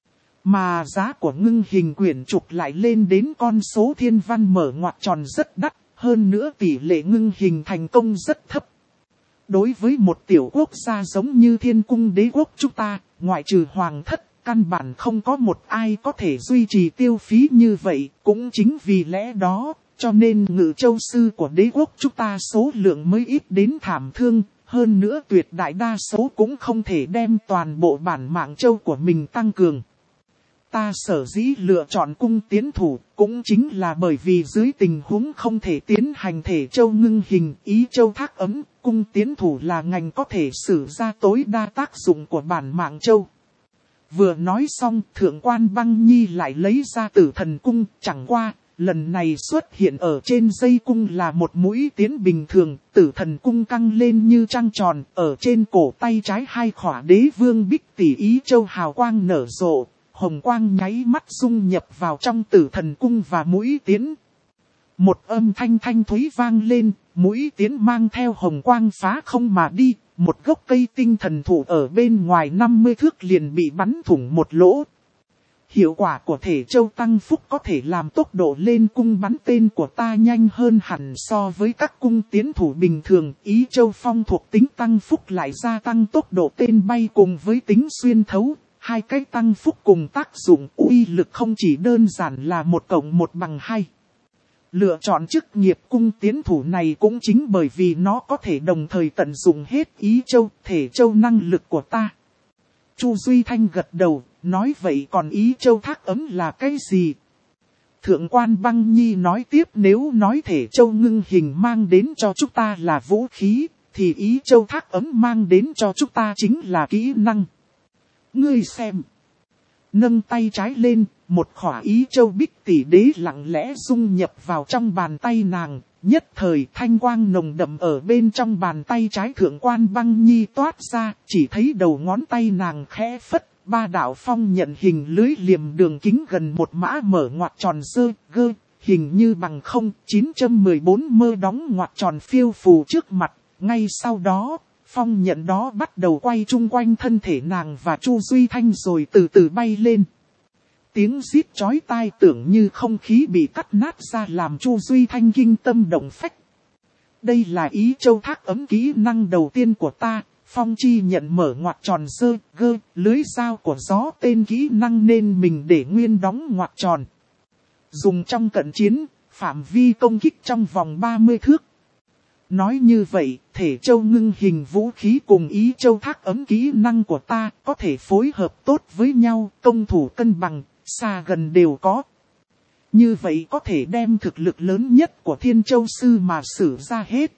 Mà giá của ngưng hình quyển trục lại lên đến con số thiên văn mở ngoặc tròn rất đắt, hơn nữa tỷ lệ ngưng hình thành công rất thấp. Đối với một tiểu quốc gia giống như Thiên Cung Đế quốc chúng ta, ngoại trừ hoàng thất, căn bản không có một ai có thể duy trì tiêu phí như vậy, cũng chính vì lẽ đó. Cho nên Ngự Châu Sư của đế quốc chúng ta số lượng mới ít đến thảm thương, hơn nữa tuyệt đại đa số cũng không thể đem toàn bộ bản mạng châu của mình tăng cường. Ta sở dĩ lựa chọn cung tiến thủ, cũng chính là bởi vì dưới tình huống không thể tiến hành thể châu ngưng hình, ý châu thác ấm, cung tiến thủ là ngành có thể sử ra tối đa tác dụng của bản mạng châu. Vừa nói xong, Thượng quan Băng Nhi lại lấy ra Tử Thần Cung, chẳng qua. Lần này xuất hiện ở trên dây cung là một mũi tiến bình thường, Tử Thần Cung căng lên như trăng tròn, ở trên cổ tay trái hai khỏa Đế Vương Bích Tỷ Ý Châu hào quang nở rộ, hồng quang nháy mắt dung nhập vào trong Tử Thần Cung và mũi tiến. Một âm thanh thanh thúy vang lên, mũi tiến mang theo hồng quang phá không mà đi, một gốc cây tinh thần thụ ở bên ngoài 50 thước liền bị bắn thủng một lỗ. Hiệu quả của thể châu tăng phúc có thể làm tốc độ lên cung bắn tên của ta nhanh hơn hẳn so với các cung tiến thủ bình thường. Ý châu phong thuộc tính tăng phúc lại gia tăng tốc độ tên bay cùng với tính xuyên thấu. Hai cái tăng phúc cùng tác dụng uy lực không chỉ đơn giản là 1+1=2. Lựa chọn chức nghiệp cung tiến thủ này cũng chính bởi vì nó có thể đồng thời tận dụng hết ý châu, thể châu năng lực của ta. Chu Duy Thanh gật đầu, nói vậy còn ý châu thác ấm là cái gì? Thượng quan Băng Nhi nói tiếp, nếu nói thể châu ngưng hình mang đến cho chúng ta là vũ khí, thì ý châu thác ấm mang đến cho chúng ta chính là kỹ năng. Ngươi xem. Nâng tay trái lên, một khỏa ý châu bích tỷ đế lặng lẽ dung nhập vào trong bàn tay nàng. Nhất thời thanh quang nồng đậm ở bên trong bàn tay trái thượng quan Băng Nhi toát ra, chỉ thấy đầu ngón tay nàng khẽ phất, ba đạo phong nhận hình lưới liềm đường kính gần một mã mở ngoặc tròn dơ, gơ, hình như bằng không, 914 mơ đóng ngoặc tròn phiêu phù trước mặt, ngay sau đó, phong nhận đó bắt đầu quay chung quanh thân thể nàng và Chu Duy Thanh rồi từ từ bay lên. Tiếng rít chói tai tưởng như không khí bị cắt nát ra làm Chu Duy Thanh kinh tâm động phách. Đây là ý châu thác ấm kỹ năng đầu tiên của ta, phong chi nhận mở ngoặc tròn dơ, gơ, lưới dao của gió tên kỹ năng nên mình để nguyên đóng ngoặc tròn. Dùng trong cận chiến, phạm vi công kích trong vòng 30 thước. Nói như vậy, thể châu ngưng hình vũ khí cùng ý châu thác ấm kỹ năng của ta có thể phối hợp tốt với nhau, công thủ cân bằng, xa gần đều có. Như vậy có thể đem thực lực lớn nhất của Thiên Châu Sư mà sử ra hết.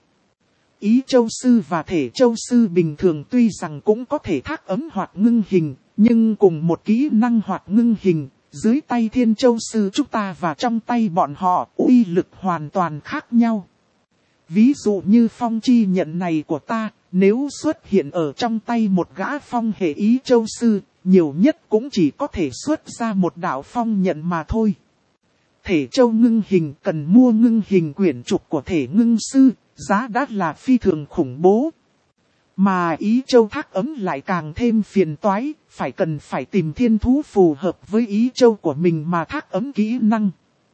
Ý Châu Sư và Thể Châu Sư bình thường tuy rằng cũng có thể thác ấm hoặc ngưng hình, nhưng cùng một kỹ năng hoặc ngưng hình, dưới tay Thiên Châu Sư chúng ta và trong tay bọn họ uy lực hoàn toàn khác nhau. Ví dụ như phong chi nhận này của ta, nếu xuất hiện ở trong tay một gã phong hệ Ý Châu Sư, nhiều nhất cũng chỉ có thể xuất ra một đạo phong nhận mà thôi. Thể châu ngưng hình cần mua ngưng hình quyển trục của thể ngưng sư, giá đắt là phi thường khủng bố. Mà ý châu thác ấm lại càng thêm phiền toái, phải tìm thiên thú phù hợp với ý châu của mình mà thác ấm kỹ năng.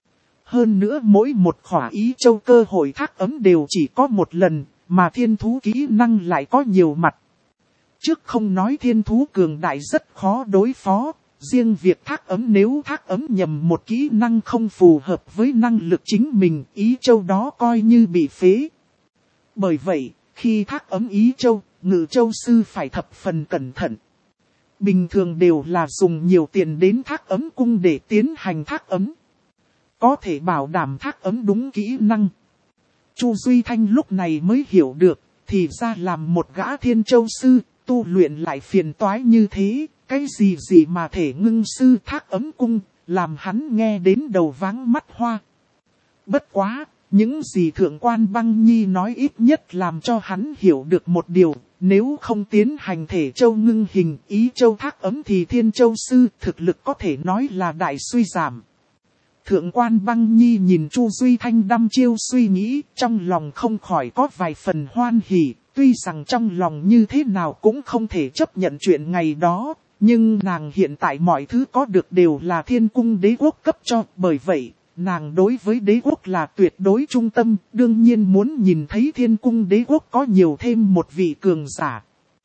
Hơn nữa mỗi một khỏa ý châu cơ hội thác ấm đều chỉ có một lần, mà thiên thú kỹ năng lại có nhiều mặt. Trước không nói thiên thú cường đại rất khó đối phó, riêng việc thác ấm nếu thác ấm nhầm một kỹ năng không phù hợp với năng lực chính mình, ý châu đó coi như bị phế. Bởi vậy, khi thác ấm ý châu, ngự châu sư phải thập phần cẩn thận. Bình thường đều là dùng nhiều tiền đến thác ấm cung để tiến hành thác ấm. Có thể bảo đảm thác ấm đúng kỹ năng. Chu Duy Thanh lúc này mới hiểu được, thì ra làm một gã thiên châu sư, tu luyện lại phiền toái như thế, cái gì mà thể ngưng sư thác ấm cung, làm hắn nghe đến đầu váng mắt hoa. Bất quá, những gì Thượng quan Băng Nhi nói ít nhất làm cho hắn hiểu được một điều, nếu không tiến hành thể châu ngưng hình ý châu thác ấm thì thiên châu sư thực lực có thể nói là đại suy giảm. Thượng quan Băng Nhi nhìn Chu Duy Thanh đăm chiêu suy nghĩ, trong lòng không khỏi có vài phần hoan hỉ, tuy rằng trong lòng như thế nào cũng không thể chấp nhận chuyện ngày đó, nhưng nàng hiện tại mọi thứ có được đều là thiên cung đế quốc cấp cho, bởi vậy, nàng đối với đế quốc là tuyệt đối trung tâm, đương nhiên muốn nhìn thấy thiên cung đế quốc có nhiều thêm một vị cường giả.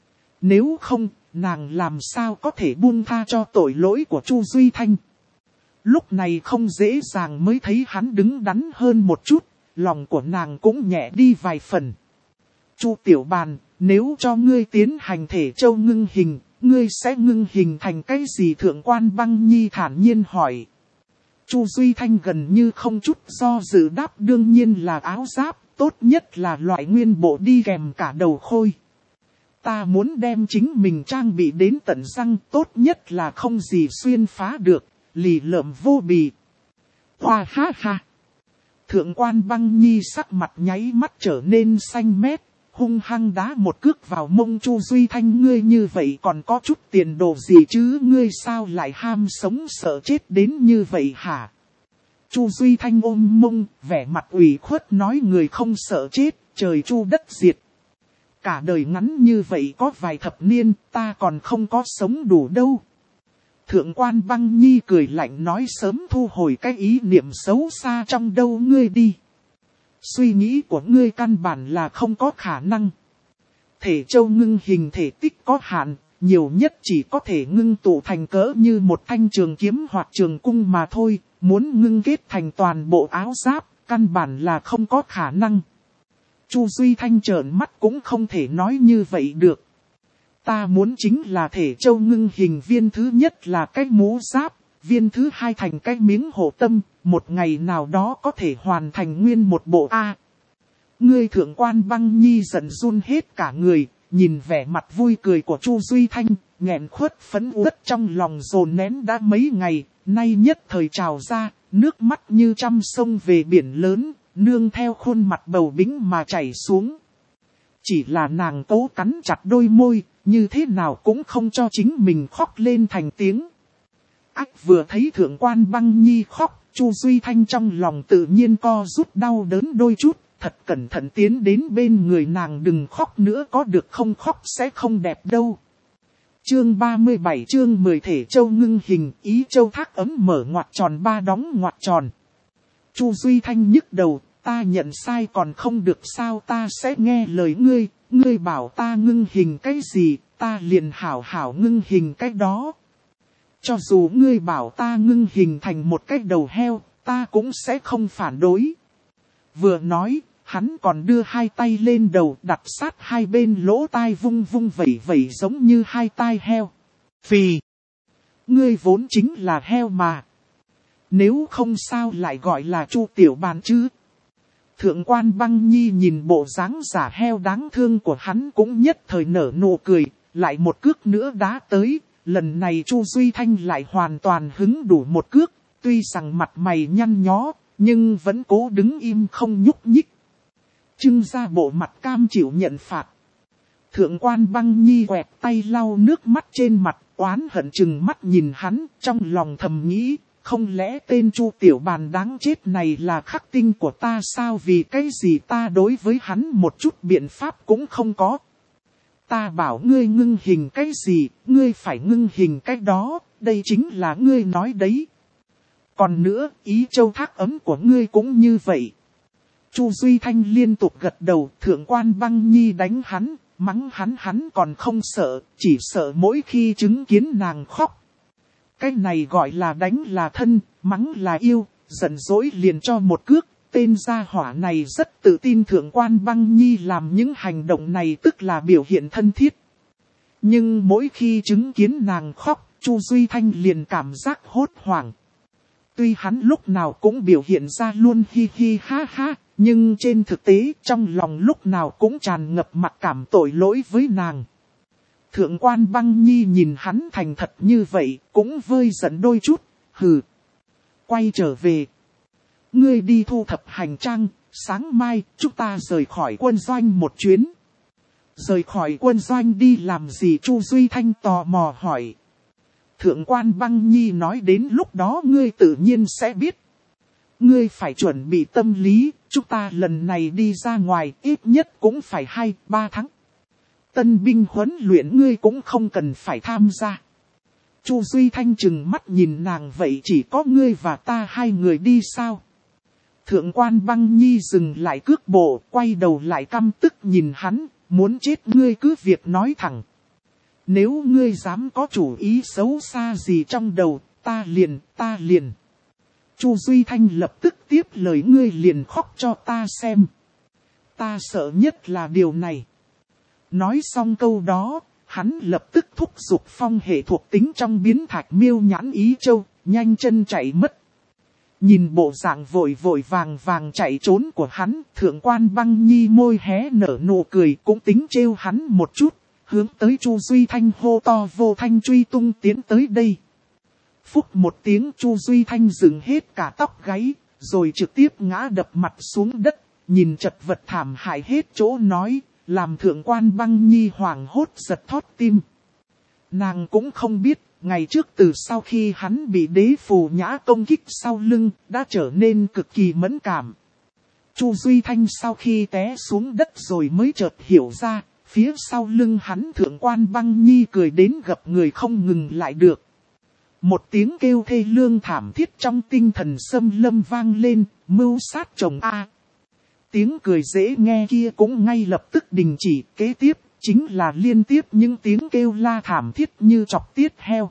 Nếu không, nàng làm sao có thể buông tha cho tội lỗi của Chu Duy Thanh. Lúc này không dễ dàng mới thấy hắn đứng đắn hơn một chút, lòng của nàng cũng nhẹ đi vài phần. Chu Tiểu Bàn, nếu cho ngươi tiến hành thể châu ngưng hình, ngươi sẽ ngưng hình thành cái gì? Thượng quan Băng Nhi thản nhiên hỏi. Chu Duy Thanh gần như không chút do dự đáp, đương nhiên là áo giáp, tốt nhất là loại nguyên bộ đi kèm cả đầu khôi. Ta muốn đem chính mình trang bị đến tận răng, tốt nhất là không gì xuyên phá được, lì lợm vô bì. Hoa ha ha. Thượng quan Băng Nhi sắc mặt nháy mắt trở nên xanh mét, hung hăng đá một cước vào mông Chu Duy Thanh. Ngươi như vậy còn có chút tiền đồ gì chứ, ngươi sao lại ham sống sợ chết đến như vậy hả? Chu Duy Thanh ôm mông, vẻ mặt ủy khuất nói người không sợ chết, trời chu đất diệt. Cả đời ngắn như vậy có vài thập niên, ta còn không có sống đủ đâu. Thượng quan Băng Nhi cười lạnh nói sớm thu hồi cái ý niệm xấu xa trong đầu ngươi đi. Suy nghĩ của ngươi căn bản là không có khả năng. Thể châu ngưng hình thể tích có hạn, nhiều nhất chỉ có thể ngưng tụ thành cỡ như một thanh trường kiếm hoặc trường cung mà thôi, muốn ngưng kết thành toàn bộ áo giáp, căn bản là không có khả năng. Chu Duy Thanh trợn mắt cũng không thể nói như vậy được. Ta muốn chính là thể châu ngưng hình, viên thứ nhất là cái mũ giáp, viên thứ hai thành cái miếng hộ tâm, một ngày nào đó có thể hoàn thành nguyên một bộ A. Ngươi thượng quan Băng Nhi giận run hết cả người, nhìn vẻ mặt vui cười của Chu Duy Thanh, nghẹn khuất phấn uất trong lòng dồn nén đã mấy ngày, nay nhất thời trào ra, nước mắt như trăm sông về biển lớn, nương theo khuôn mặt bầu bĩnh mà chảy xuống. Chỉ là nàng cố cắn chặt đôi môi, như thế nào cũng không cho chính mình khóc lên thành tiếng. Ách vừa thấy thượng quan Băng Nhi khóc, Chu Duy Thanh trong lòng tự nhiên co rút đau đớn đôi chút, thật cẩn thận tiến đến bên người nàng, đừng khóc nữa có được không, khóc sẽ không đẹp đâu. Chương 37 chương 10 thể châu ngưng hình, ý châu thác ấm mở ngoặc tròn ba đóng ngoặc tròn. Chu Duy Thanh nhức đầu, ta nhận sai còn không được sao, ta sẽ nghe lời ngươi, ngươi bảo ta ngưng hình cái gì, ta liền hảo hảo ngưng hình cái đó. Cho dù ngươi bảo ta ngưng hình thành một cái đầu heo, ta cũng sẽ không phản đối. Vừa nói, hắn còn đưa hai tay lên đầu đặt sát hai bên lỗ tai vung vung vẩy vẩy giống như hai tai heo. Phì! Ngươi vốn chính là heo mà. Nếu không sao lại gọi là Chu Tiểu Bàn chứ? Thượng quan Băng Nhi nhìn bộ dáng giả heo đáng thương của hắn cũng nhất thời nở nụ cười, lại một cước nữa đá tới. Lần này Chu Duy Thanh lại hoàn toàn hứng đủ một cước, tuy rằng mặt mày nhăn nhó, nhưng vẫn cố đứng im không nhúc nhích. Trưng ra bộ mặt cam chịu nhận phạt. Thượng quan Băng Nhi quẹt tay lau nước mắt trên mặt, oán hận chừng mắt nhìn hắn, trong lòng thầm nghĩ, không lẽ tên Chu Tiểu Bàn đáng chết này là khắc tinh của ta sao, vì cái gì ta đối với hắn một chút biện pháp cũng không có. Ta bảo ngươi ngưng hình cái gì, ngươi phải ngưng hình cái đó, đây chính là ngươi nói đấy. Còn nữa, ý châu thác ấm của ngươi cũng như vậy. Chu Duy Thanh liên tục gật đầu, thượng quan Băng Nhi đánh hắn, mắng hắn còn không sợ, chỉ sợ mỗi khi chứng kiến nàng khóc. Cái này gọi là đánh là thân, mắng là yêu, giận dỗi liền cho một cước. Tên gia hỏa này rất tự tin thượng quan Băng Nhi làm những hành động này tức là biểu hiện thân thiết. Nhưng mỗi khi chứng kiến nàng khóc, Chu Duy Thanh liền cảm giác hốt hoảng. Tuy hắn lúc nào cũng biểu hiện ra luôn hi hi ha ha, nhưng trên thực tế trong lòng lúc nào cũng tràn ngập mặc cảm tội lỗi với nàng. Thượng quan Băng Nhi nhìn hắn thành thật như vậy, cũng vơi giận đôi chút, hừ. Quay trở về. Ngươi đi thu thập hành trang, sáng mai chúng ta rời khỏi quân doanh một chuyến. Rời khỏi quân doanh đi làm gì? Chu Duy Thanh tò mò hỏi. Thượng quan Băng Nhi nói đến lúc đó ngươi tự nhiên sẽ biết. Ngươi phải chuẩn bị tâm lý, chúng ta lần này đi ra ngoài ít nhất cũng phải 2-3 tháng. Tân binh huấn luyện ngươi cũng không cần phải tham gia. Chu Duy Thanh chừng mắt nhìn nàng, vậy chỉ có ngươi và ta hai người đi sao? Thượng quan Băng Nhi dừng lại cước bộ, quay đầu lại căm tức nhìn hắn, muốn chết ngươi cứ việc nói thẳng. Nếu ngươi dám có chủ ý xấu xa gì trong đầu, ta liền. Chu Duy Thanh lập tức tiếp lời, ngươi liền khóc cho ta xem. Ta sợ nhất là điều này. Nói xong câu đó, hắn lập tức thúc giục phong hệ thuộc tính trong biến thạch miêu nhãn ý châu, nhanh chân chạy mất. Nhìn bộ dạng vội vàng chạy trốn của hắn, thượng quan Băng Nhi môi hé nở nụ cười cũng tính trêu hắn một chút, hướng tới Chu Duy Thanh hô to, vô thanh truy tung tiến tới đây. Phúc một tiếng, Chu Duy Thanh dựng hết cả tóc gáy, rồi trực tiếp ngã đập mặt xuống đất, nhìn chật vật thảm hại hết chỗ nói, làm thượng quan Băng Nhi hoảng hốt giật thót tim. Nàng cũng không biết, ngày trước từ sau khi hắn bị đế phù nhã công kích sau lưng, đã trở nên cực kỳ mẫn cảm. Chu Duy Thanh sau khi té xuống đất rồi mới chợt hiểu ra, phía sau lưng hắn Thượng Quan Băng Nhi cười đến gặp người không ngừng lại được. Một tiếng kêu thê lương thảm thiết trong tinh thần xâm lâm vang lên, mưu sát chồng A. Tiếng cười dễ nghe kia cũng ngay lập tức đình chỉ, kế tiếp chính là liên tiếp những tiếng kêu la thảm thiết như chọc tiết heo.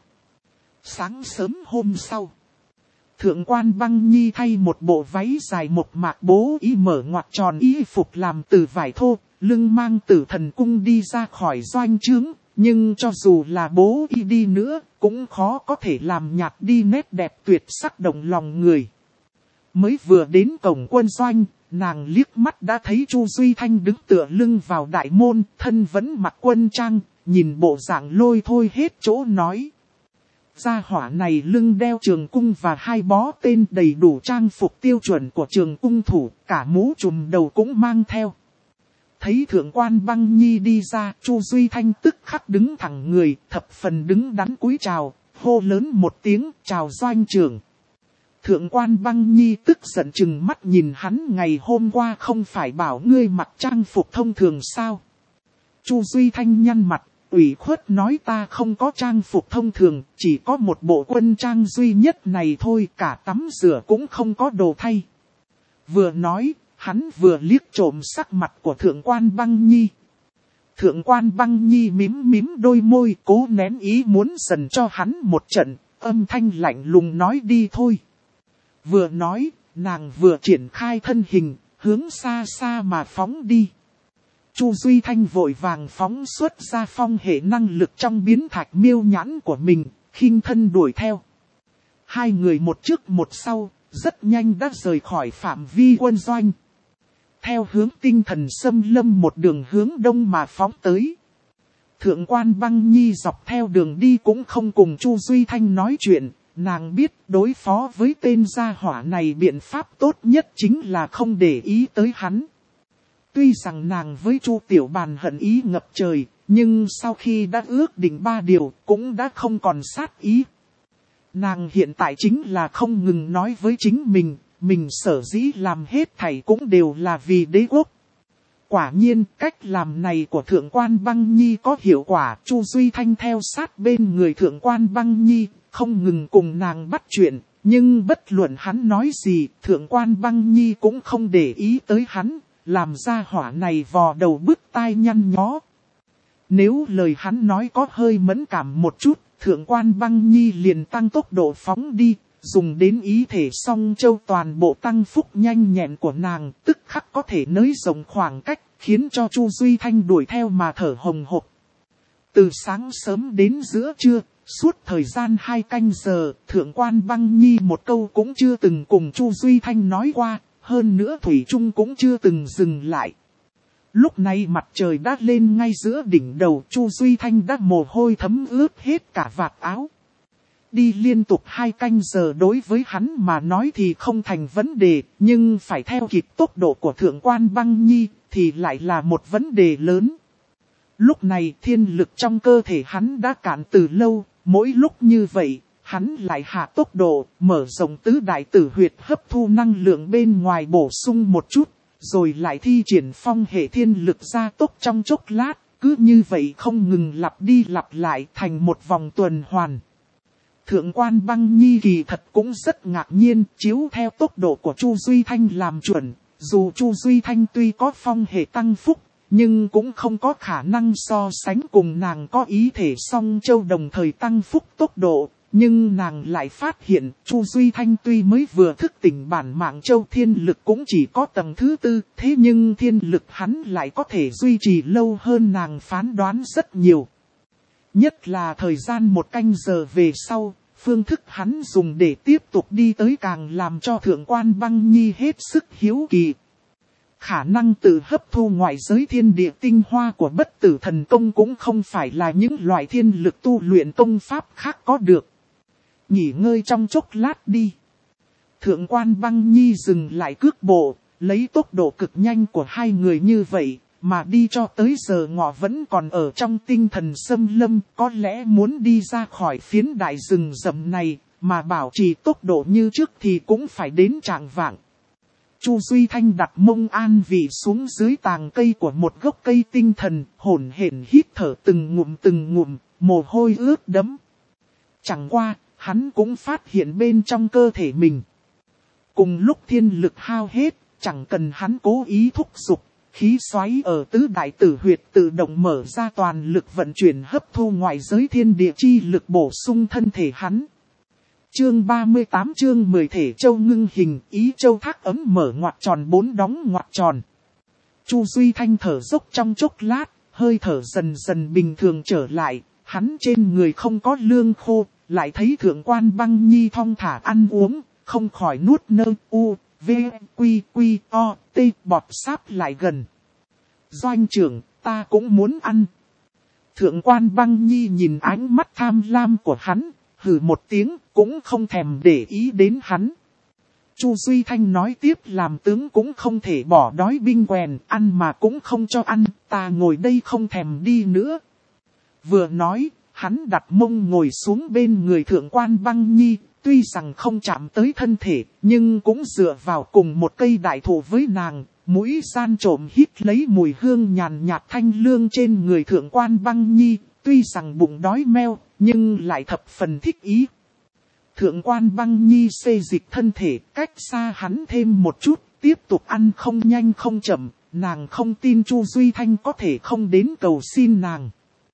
Sáng sớm hôm sau, Thượng Quan Băng Nhi thay một bộ váy dài một mạc bố y mở ngoặt tròn y phục làm từ vải thô, lưng mang Tử Thần Cung đi ra khỏi doanh trướng, nhưng cho dù là bố y đi nữa, cũng khó có thể làm nhạt đi nét đẹp tuyệt sắc động lòng người. Mới vừa đến cổng quân doanh, nàng liếc mắt đã thấy Chu Duy Thanh đứng tựa lưng vào đại môn, thân vẫn mặc quân trang, nhìn bộ dạng lôi thôi hết chỗ nói. Gia hỏa này lưng đeo trường cung và 2 bó tên đầy đủ trang phục tiêu chuẩn của trường cung thủ, cả mũ trùm đầu cũng mang theo. Thấy Thượng Quan Băng Nhi đi ra, Chu Duy Thanh tức khắc đứng thẳng người, thập phần đứng đắn cúi chào, hô lớn một tiếng chào doanh trưởng. Thượng Quan Băng Nhi tức giận chừng mắt nhìn hắn, ngày hôm qua không phải bảo ngươi mặc trang phục thông thường sao? Chu Duy Thanh nhăn mặt, ủy khuất nói ta không có trang phục thông thường, chỉ có một bộ quân trang duy nhất này thôi, cả tắm rửa cũng không có đồ thay. Vừa nói, hắn vừa liếc trộm sắc mặt của Thượng Quan Băng Nhi. Thượng Quan Băng Nhi mím mím đôi môi, cố nén ý muốn dần cho hắn một trận, âm thanh lạnh lùng nói đi thôi. Vừa nói, nàng vừa triển khai thân hình, hướng xa xa mà phóng đi. Chu Duy Thanh vội vàng phóng xuất ra phong hệ năng lực trong biến thạch miêu nhãn của mình, khinh thân đuổi theo. 2 người một trước một sau, rất nhanh đã rời khỏi phạm vi quân doanh. Theo hướng tinh thần xâm lâm một đường hướng đông mà phóng tới. Thượng Quan Băng Nhi dọc theo đường đi cũng không cùng Chu Duy Thanh nói chuyện. Nàng biết đối phó với tên gia hỏa này biện pháp tốt nhất chính là không để ý tới hắn. Tuy rằng nàng với Chu Tiểu Bàn hận ý ngập trời, nhưng sau khi đã ước định 3 điều cũng đã không còn sát ý. Nàng hiện tại chính là không ngừng nói với chính mình sở dĩ làm hết thảy cũng đều là vì đế quốc. Quả nhiên, cách làm này của Thượng Quan Băng Nhi có hiệu quả. Chu Duy Thanh theo sát bên người Thượng Quan Băng Nhi, không ngừng cùng nàng bắt chuyện. Nhưng bất luận hắn nói gì, Thượng Quan Băng Nhi cũng không để ý tới hắn, làm ra hỏa này vò đầu bứt tai nhăn nhó. Nếu lời hắn nói có hơi mẫn cảm một chút, Thượng Quan Băng Nhi liền tăng tốc độ phóng đi, dùng đến ý thể song châu toàn bộ tăng phúc nhanh nhẹn của nàng, tức khắc có thể nới rộng khoảng cách, khiến cho Chu Duy Thanh đuổi theo mà thở hồng hộc. Từ sáng sớm đến giữa trưa, suốt thời gian 2 canh giờ, Thượng Quan Băng Nhi một câu cũng chưa từng cùng Chu Duy Thanh nói qua, hơn nữa thủy chung cũng chưa từng dừng lại. Lúc này mặt trời đã lên ngay giữa đỉnh đầu, Chu Duy Thanh đã mồ hôi thấm ướt hết cả vạt áo. Đi liên tục 2 canh giờ đối với hắn mà nói thì không thành vấn đề, nhưng phải theo kịp tốc độ của Thượng Quan Băng Nhi thì lại là một vấn đề lớn. Lúc này thiên lực trong cơ thể hắn đã cạn từ lâu, mỗi lúc như vậy, hắn lại hạ tốc độ, mở rộng tứ đại tử huyệt hấp thu năng lượng bên ngoài bổ sung một chút, rồi lại thi triển phong hệ thiên lực gia tốc trong chốc lát, cứ như vậy không ngừng lặp đi lặp lại thành một vòng tuần hoàn. Thượng Quan Băng Nhi kỳ thật cũng rất ngạc nhiên, chiếu theo tốc độ của Chu Duy Thanh làm chuẩn, dù Chu Duy Thanh tuy có phong hệ tăng phúc, nhưng cũng không có khả năng so sánh cùng nàng có ý thể song châu đồng thời tăng phúc tốc độ. Nhưng nàng lại phát hiện, Chu Duy Thanh tuy mới vừa thức tỉnh bản mạng châu thiên lực cũng chỉ có tầng thứ 4, thế nhưng thiên lực hắn lại có thể duy trì lâu hơn nàng phán đoán rất nhiều. Nhất là thời gian 1 canh giờ về sau, phương thức hắn dùng để tiếp tục đi tới càng làm cho Thượng Quan Băng Nhi hết sức hiếu kỳ. Khả năng tự hấp thu ngoại giới thiên địa tinh hoa của Bất Tử Thần Công cũng không phải là những loại thiên lực tu luyện công pháp khác có được. Nghỉ ngơi trong chốc lát đi. Thượng Quan Băng Nhi dừng lại cước bộ, lấy tốc độ cực nhanh của 2 người như vậy, mà đi cho tới giờ ngọ vẫn còn ở trong tinh thần xâm lâm, có lẽ muốn đi ra khỏi phiến đại rừng rậm này, mà bảo trì tốc độ như trước thì cũng phải đến chạng vạng. Chu Duy Thanh đặt mông an vị xuống dưới tàng cây của một gốc cây tinh thần, hổn hển hít thở từng ngụm, mồ hôi ướt đẫm. Chẳng qua, hắn cũng phát hiện bên trong cơ thể mình. Cùng lúc thiên lực hao hết, chẳng cần hắn cố ý thúc giục, khí xoáy ở tứ đại tử huyệt tự động mở ra, toàn lực vận chuyển hấp thu ngoại giới thiên địa chi lực bổ sung thân thể hắn. Chương 38 chương 10 thể châu ngưng hình, ý châu thác ấm mở ngoặc tròn 4 đóng ngoặc tròn. Chu Duy Thanh thở dốc trong chốc lát, hơi thở dần dần bình thường trở lại, hắn trên người không có lương khô, lại thấy Thượng Quan Băng Nhi thong thả ăn uống, không khỏi nuốt nơ u, v, quy, o, t, bọt sáp lại gần. Doanh trưởng, ta cũng muốn ăn. Thượng Quan Băng Nhi nhìn ánh mắt tham lam của hắn, hừ một tiếng, cũng không thèm để ý đến hắn. Chu Duy Thanh nói tiếp, làm tướng cũng không thể bỏ đói binh quèn, ăn mà cũng không cho ăn, ta ngồi đây không thèm đi nữa. Vừa nói, hắn đặt mông ngồi xuống bên người Thượng Quan Băng Nhi, tuy rằng không chạm tới thân thể, nhưng cũng dựa vào cùng một cây đại thụ với nàng, mũi san trộm hít lấy mùi hương nhàn nhạt thanh lương trên người Thượng Quan Băng Nhi, tuy rằng bụng đói meo, nhưng lại thập phần thích ý. Thượng Quan Băng Nhi xê dịch thân thể, cách xa hắn thêm một chút, tiếp tục ăn không nhanh không chậm, nàng không tin Chu Duy Thanh có thể không đến cầu xin nàng.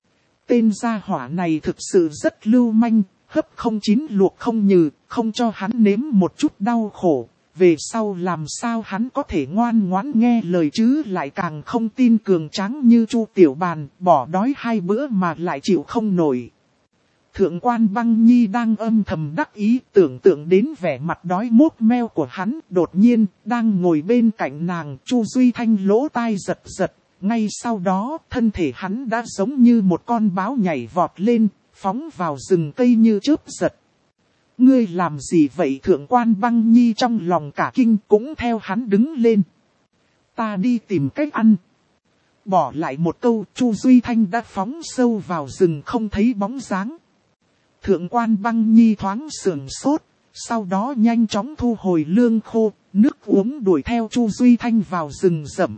Tên gia hỏa này thực sự rất lưu manh, hấp không chín luộc không nhừ, không cho hắn nếm một chút đau khổ. Về sau làm sao hắn có thể ngoan ngoãn nghe lời chứ, lại càng không tin cường tráng như Chu Tiểu Bàn, bỏ đói 2 bữa mà lại chịu không nổi. Thượng Quan Băng Nhi đang âm thầm đắc ý, tưởng tượng đến vẻ mặt đói mốt meo của hắn, đột nhiên, đang ngồi bên cạnh nàng, Chu Duy Thanh lỗ tai giật giật, ngay sau đó, thân thể hắn đã giống như một con báo nhảy vọt lên, phóng vào rừng cây như chớp giật. Ngươi làm gì vậy? Thượng Quan Băng Nhi trong lòng cả kinh, cũng theo hắn đứng lên. Ta đi tìm cách ăn. Bỏ lại một câu, Chu Duy Thanh đã phóng sâu vào rừng không thấy bóng dáng. Thượng Quan Băng Nhi thoáng sườn sốt, sau đó nhanh chóng thu hồi lương khô, nước uống đuổi theo Chu Duy Thanh vào rừng rậm.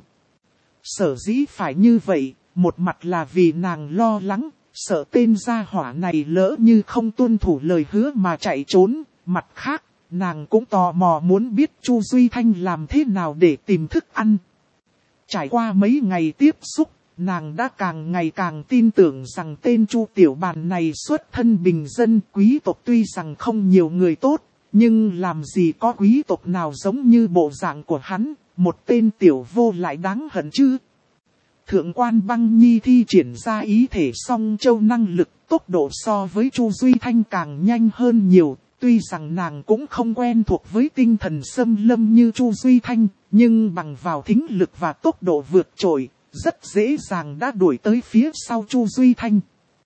Sở dĩ phải như vậy, một mặt là vì nàng lo lắng, sợ tên gia hỏa này lỡ như không tuân thủ lời hứa mà chạy trốn, mặt khác, nàng cũng tò mò muốn biết Chu Duy Thanh làm thế nào để tìm thức ăn. Trải qua mấy ngày tiếp xúc, nàng đã càng ngày càng tin tưởng rằng tên Chu Tiểu Bàn này xuất thân bình dân, quý tộc tuy rằng không nhiều người tốt, nhưng làm gì có quý tộc nào giống như bộ dạng của hắn, một tên tiểu vô lại đáng hận chứ. Thượng Quan Băng Nhi thi triển ra ý thể song châu năng lực, tốc độ so với Chu Duy Thanh càng nhanh hơn nhiều, tuy rằng nàng cũng không quen thuộc với tinh thần xâm lâm như Chu Duy Thanh, nhưng bằng vào thính lực và tốc độ vượt trội, rất dễ dàng đã đuổi tới phía sau Chu Duy Thanh.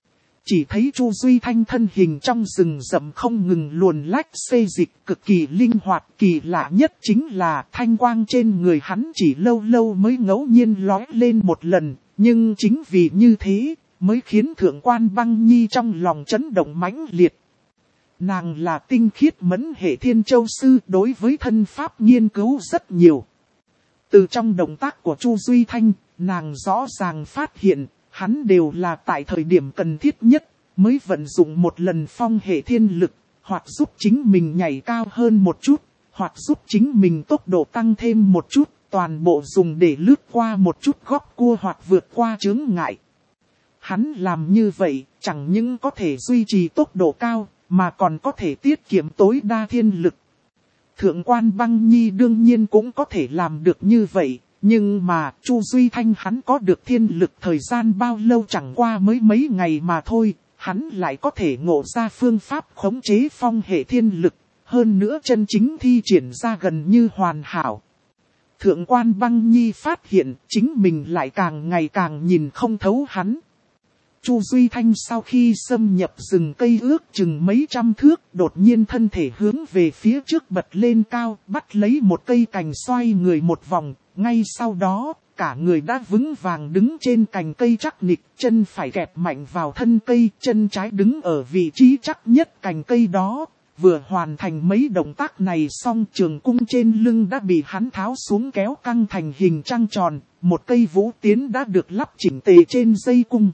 Chỉ thấy Chu Duy Thanh thân hình trong rừng rậm không ngừng luồn lách xê dịch, cực kỳ linh hoạt. Kỳ lạ nhất chính là thanh quang trên người hắn chỉ lâu lâu mới ngẫu nhiên lóe lên một lần, nhưng chính vì như thế mới khiến Thượng Quan Băng Nhi trong lòng chấn động mãnh liệt. Nàng là tinh khiết mẫn hệ Thiên Châu Sư, đối với thân pháp nghiên cứu rất nhiều. Từ trong động tác của Chu Duy Thanh, nàng rõ ràng phát hiện, hắn đều là tại thời điểm cần thiết nhất, mới vận dụng một lần phong hệ thiên lực, hoặc giúp chính mình nhảy cao hơn một chút, hoặc giúp chính mình tốc độ tăng thêm một chút, toàn bộ dùng để lướt qua một chút góc cua hoặc vượt qua chướng ngại. Hắn làm như vậy, chẳng những có thể duy trì tốc độ cao, mà còn có thể tiết kiệm tối đa thiên lực. Thượng Quan Băng Nhi đương nhiên cũng có thể làm được như vậy. Nhưng mà, Chu Duy Thanh hắn có được thiên lực thời gian bao lâu, chẳng qua mới mấy ngày mà thôi, hắn lại có thể ngộ ra phương pháp khống chế phong hệ thiên lực, hơn nữa chân chính thi triển ra gần như hoàn hảo. Thượng Quan Băng Nhi phát hiện chính mình lại càng ngày càng nhìn không thấu hắn. Chu Duy Thanh sau khi xâm nhập rừng cây ước chừng mấy trăm thước, đột nhiên thân thể hướng về phía trước bật lên cao, bắt lấy một cây cành xoay người một vòng. Ngay sau đó, cả người đã vững vàng đứng trên cành cây chắc nịch, chân phải kẹp mạnh vào thân cây, chân trái đứng ở vị trí chắc nhất cành cây đó. Vừa hoàn thành mấy động tác này xong, trường cung trên lưng đã bị hắn tháo xuống kéo căng thành hình trăng tròn, một cây vũ tiến đã được lắp chỉnh tề trên dây cung.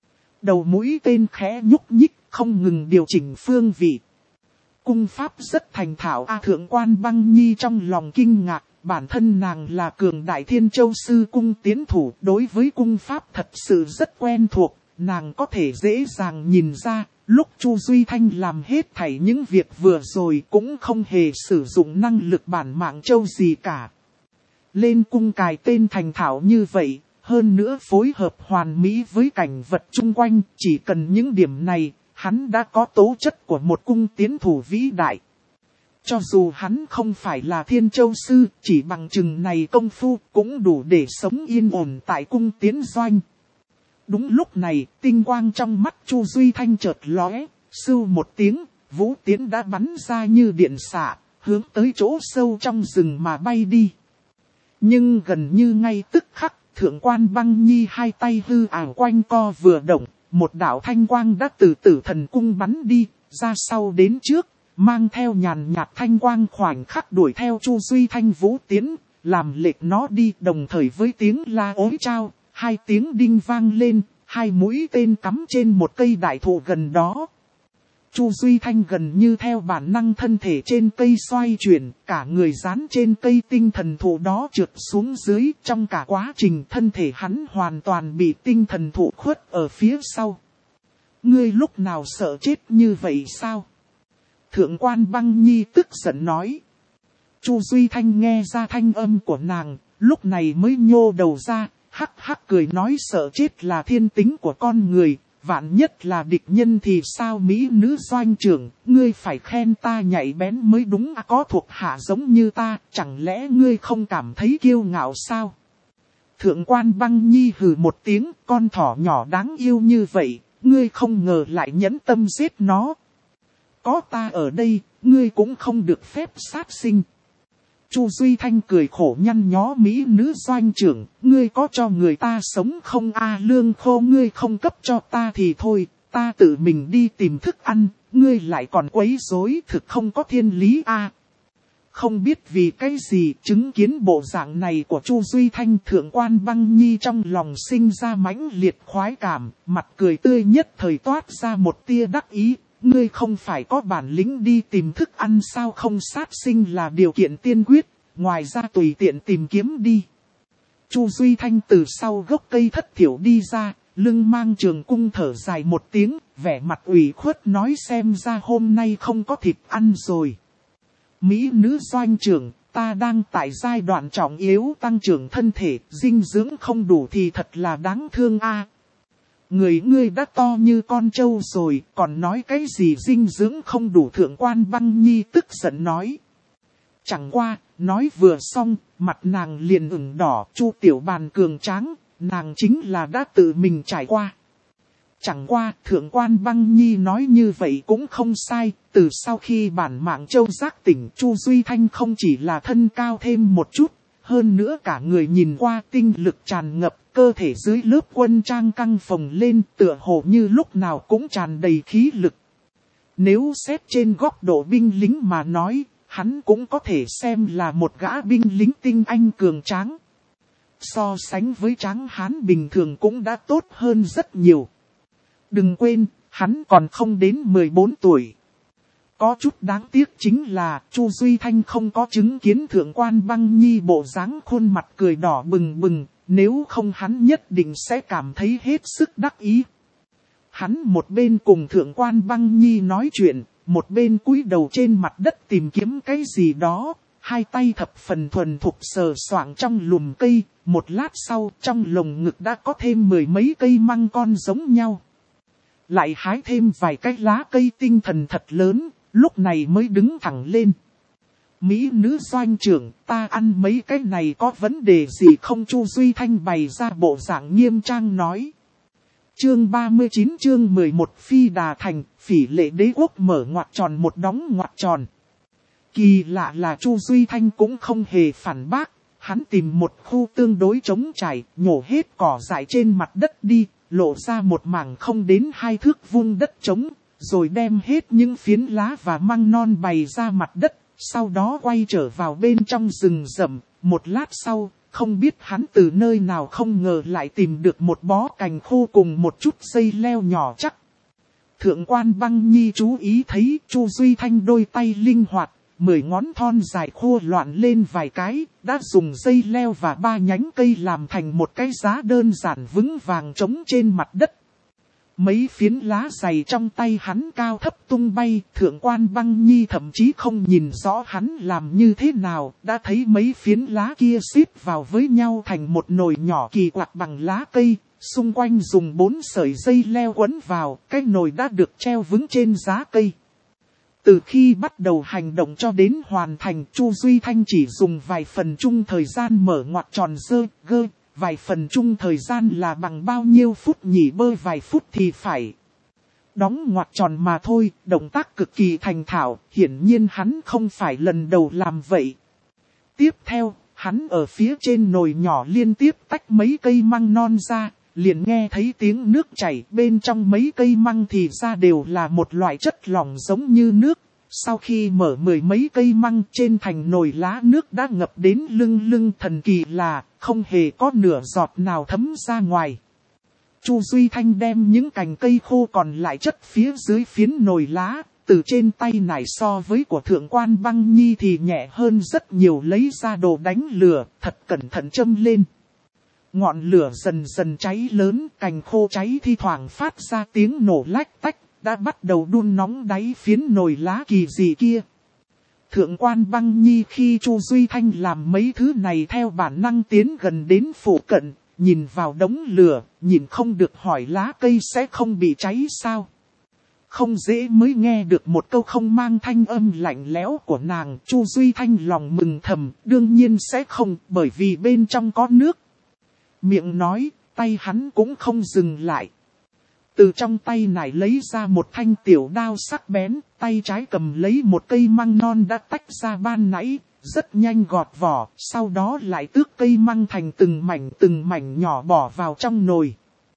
Đầu mũi tên khẽ nhúc nhích, không ngừng điều chỉnh phương vị. Cung pháp rất thành thạo. Thượng quan Băng Nhi trong lòng kinh ngạc, bản thân nàng là cường đại Thiên Châu sư cung tiến thủ, đối với cung pháp thật sự rất quen thuộc, nàng có thể dễ dàng nhìn ra, lúc Chu Duy Thanh làm hết thảy những việc vừa rồi cũng không hề sử dụng năng lực bản mạng châu gì cả. Lên cung cài tên thành thạo như vậy, hơn nữa phối hợp hoàn mỹ với cảnh vật chung quanh, chỉ cần những điểm này, hắn đã có tố chất của một cung tiến thủ vĩ đại. Cho dù hắn không phải là Thiên Châu sư, chỉ bằng chừng này công phu cũng đủ để sống yên ổn tại cung tiến doanh. Đúng lúc này, tinh quang trong mắt Chu Duy Thanh chợt lóe, sưu một tiếng, vũ tiến đã bắn ra như điện xạ, hướng tới chỗ sâu trong rừng mà bay đi. Nhưng gần như ngay tức khắc, Thượng quan Băng Nhi hai tay hư ảo quanh co vừa động, một đạo thanh quang đã từ Tử Thần cung bắn đi, ra sau đến trước, mang theo nhàn nhạt thanh quang khoảnh khắc đuổi theo Chu Duy Thanh vũ tiến, làm lệch nó đi, đồng thời với tiếng la ối chao, hai tiếng đinh vang lên, hai mũi tên cắm trên một cây đại thụ gần đó. Chu Duy Thanh gần như theo bản năng thân thể trên cây xoay chuyển, cả người dán trên cây tinh thần thụ đó trượt xuống dưới, trong cả quá trình thân thể hắn hoàn toàn bị tinh thần thụ khuất ở phía sau. Ngươi lúc nào sợ chết như vậy sao? Thượng quan Băng Nhi tức giận nói. Chu Duy Thanh nghe ra thanh âm của nàng, lúc này mới nhô đầu ra, hắc hắc cười nói sợ chết là thiên tính của con người, vạn nhất là địch nhân thì sao mỹ nữ doanh trưởng, ngươi phải khen ta nhạy bén mới đúng có thuộc hạ giống như ta, chẳng lẽ ngươi không cảm thấy kiêu ngạo sao? Thượng quan Băng Nhi hừ một tiếng, con thỏ nhỏ đáng yêu như vậy, ngươi không ngờ lại nhẫn tâm giết nó. Có ta ở đây, ngươi cũng không được phép sát sinh. Chu Duy Thanh cười khổ nhăn nhó mỹ nữ doanh trưởng, ngươi có cho người ta sống không lương khô ngươi không cấp cho ta thì thôi, ta tự mình đi tìm thức ăn, ngươi lại còn quấy rối thực không có thiên lý Không biết vì cái gì chứng kiến bộ dạng này của Chu Duy Thanh, Thượng quan Băng Nhi trong lòng sinh ra mãnh liệt khoái cảm, mặt cười tươi nhất thời toát ra một tia đắc ý. Ngươi không phải có bản lĩnh đi tìm thức ăn sao, không sát sinh là điều kiện tiên quyết, ngoài ra tùy tiện tìm kiếm đi. Chu Duy Thanh từ sau gốc cây thất thiểu đi ra, lưng mang trường cung thở dài một tiếng, vẻ mặt ủy khuất nói xem ra hôm nay không có thịt ăn rồi. Mỹ nữ doanh trưởng, ta đang tại giai đoạn trọng yếu tăng trưởng thân thể, dinh dưỡng không đủ thì thật là đáng thương Người ngươi đã to như con trâu rồi, còn nói cái gì dinh dưỡng không đủ, Thượng quan Băng Nhi tức giận nói. Chẳng qua, nói vừa xong, mặt nàng liền ửng đỏ, Chu Tiểu Bàn cường tráng, nàng chính là đã tự mình trải qua. Chẳng qua, Thượng quan Băng Nhi nói như vậy cũng không sai, từ sau khi bản mạng châu giác tỉnh, Chu Duy Thanh không chỉ là thân cao thêm một chút, hơn nữa cả người nhìn qua tinh lực tràn ngập, cơ thể dưới lớp quân trang căng phồng lên, tựa hồ như lúc nào cũng tràn đầy khí lực. Nếu xét trên góc độ binh lính mà nói, hắn cũng có thể xem là một gã binh lính tinh anh cường tráng. So sánh với tráng hán bình thường cũng đã tốt hơn rất nhiều. Đừng quên, hắn còn không đến 14 tuổi. Có chút đáng tiếc chính là Chu Duy Thanh không có chứng kiến Thượng quan Băng Nhi bộ dáng khuôn mặt cười đỏ bừng bừng, nếu không hắn nhất định sẽ cảm thấy hết sức đắc ý. Hắn một bên cùng Thượng quan Băng Nhi nói chuyện, một bên cúi đầu trên mặt đất tìm kiếm cái gì đó, hai tay thập phần thuần thục sờ soạng trong lùm cây, một lát sau trong lồng ngực đã có thêm 10 mấy cây măng con giống nhau. Lại hái thêm vài cái lá cây tinh thần thật lớn, lúc này mới đứng thẳng lên. Mỹ nữ doanh trưởng, ta ăn mấy cái này có vấn đề gì không? Chu Duy Thanh bày ra bộ dạng nghiêm trang nói. Chương 39 chương 11 Phi Đà Thành, Phỉ Lệ Đế Quốc mở ngoặc tròn một đóng ngoặc tròn. Kỳ lạ là Chu Duy Thanh cũng không hề phản bác, Hắn tìm một khu tương đối trống trải, nhổ hết cỏ dại trên mặt đất đi, lộ ra một mảng không đến 2 thước vuông đất trống, rồi đem hết những phiến lá và măng non bày ra mặt đất, sau đó quay trở vào bên trong rừng rậm. Một lát sau, không biết hắn từ nơi nào không ngờ lại tìm được một bó cành khô cùng một chút dây leo nhỏ chắc. Thượng quan Băng Nhi chú ý thấy Chu Duy Thanh đôi tay linh hoạt, 10 ngón thon dài khô loạn lên vài cái, đã dùng dây leo và 3 nhánh cây làm thành một cái giá đơn giản vững vàng trống trên mặt đất. Mấy phiến lá dày trong tay hắn cao thấp tung bay, thượng quan Băng Nhi thậm chí không nhìn rõ hắn làm như thế nào, đã thấy mấy phiến lá kia xếp vào với nhau thành một nồi nhỏ kỳ quặc bằng lá cây, xung quanh dùng 4 sợi dây leo quấn vào, cái nồi đã được treo vững trên giá cây. Từ khi bắt đầu hành động cho đến hoàn thành, Chu Duy Thanh chỉ dùng vài phần chung thời gian mở ngoặc tròn gơ. Vài phần chung thời gian là bằng bao nhiêu phút nhỉ, bơi vài phút thì phải đóng ngoặc tròn mà thôi, động tác cực kỳ thành thạo, hiển nhiên hắn không phải lần đầu làm vậy. Tiếp theo, hắn ở phía trên nồi nhỏ liên tiếp tách mấy cây măng non ra, liền nghe thấy tiếng nước chảy, bên trong mấy cây măng thì ra đều là một loại chất lỏng giống như nước. Sau khi mở 10 mấy cây măng trên thành nồi lá nước đã ngập đến lưng, thần kỳ là không hề có nửa giọt nào thấm ra ngoài. Chu Duy Thanh đem những cành cây khô còn lại chất phía dưới phiến nồi lá, từ trên tay này so với của thượng quan Băng Nhi thì nhẹ hơn rất nhiều, lấy ra đồ đánh lửa, thật cẩn thận châm lên. Ngọn lửa dần dần cháy lớn, cành khô cháy thi thoảng phát ra tiếng nổ lách tách, đã bắt đầu đun nóng đáy phiến nồi lá kỳ dị kia. Thượng quan Băng Nhi khi Chu Duy Thanh làm mấy thứ này theo bản năng tiến gần đến phụ cận, nhìn vào đống lửa, nhìn không được hỏi lá cây sẽ không bị cháy sao. Không dễ mới nghe được một câu không mang thanh âm lạnh lẽo của nàng. Chu Duy Thanh lòng mừng thầm, đương nhiên sẽ không, bởi vì bên trong có nước. Miệng nói, tay hắn cũng không dừng lại. Từ trong tay này lấy ra một thanh tiểu đao sắc bén, tay trái cầm lấy một cây măng non đã tách ra ban nãy, rất nhanh gọt vỏ, sau đó lại tước cây măng thành từng mảnh nhỏ bỏ vào trong nồi.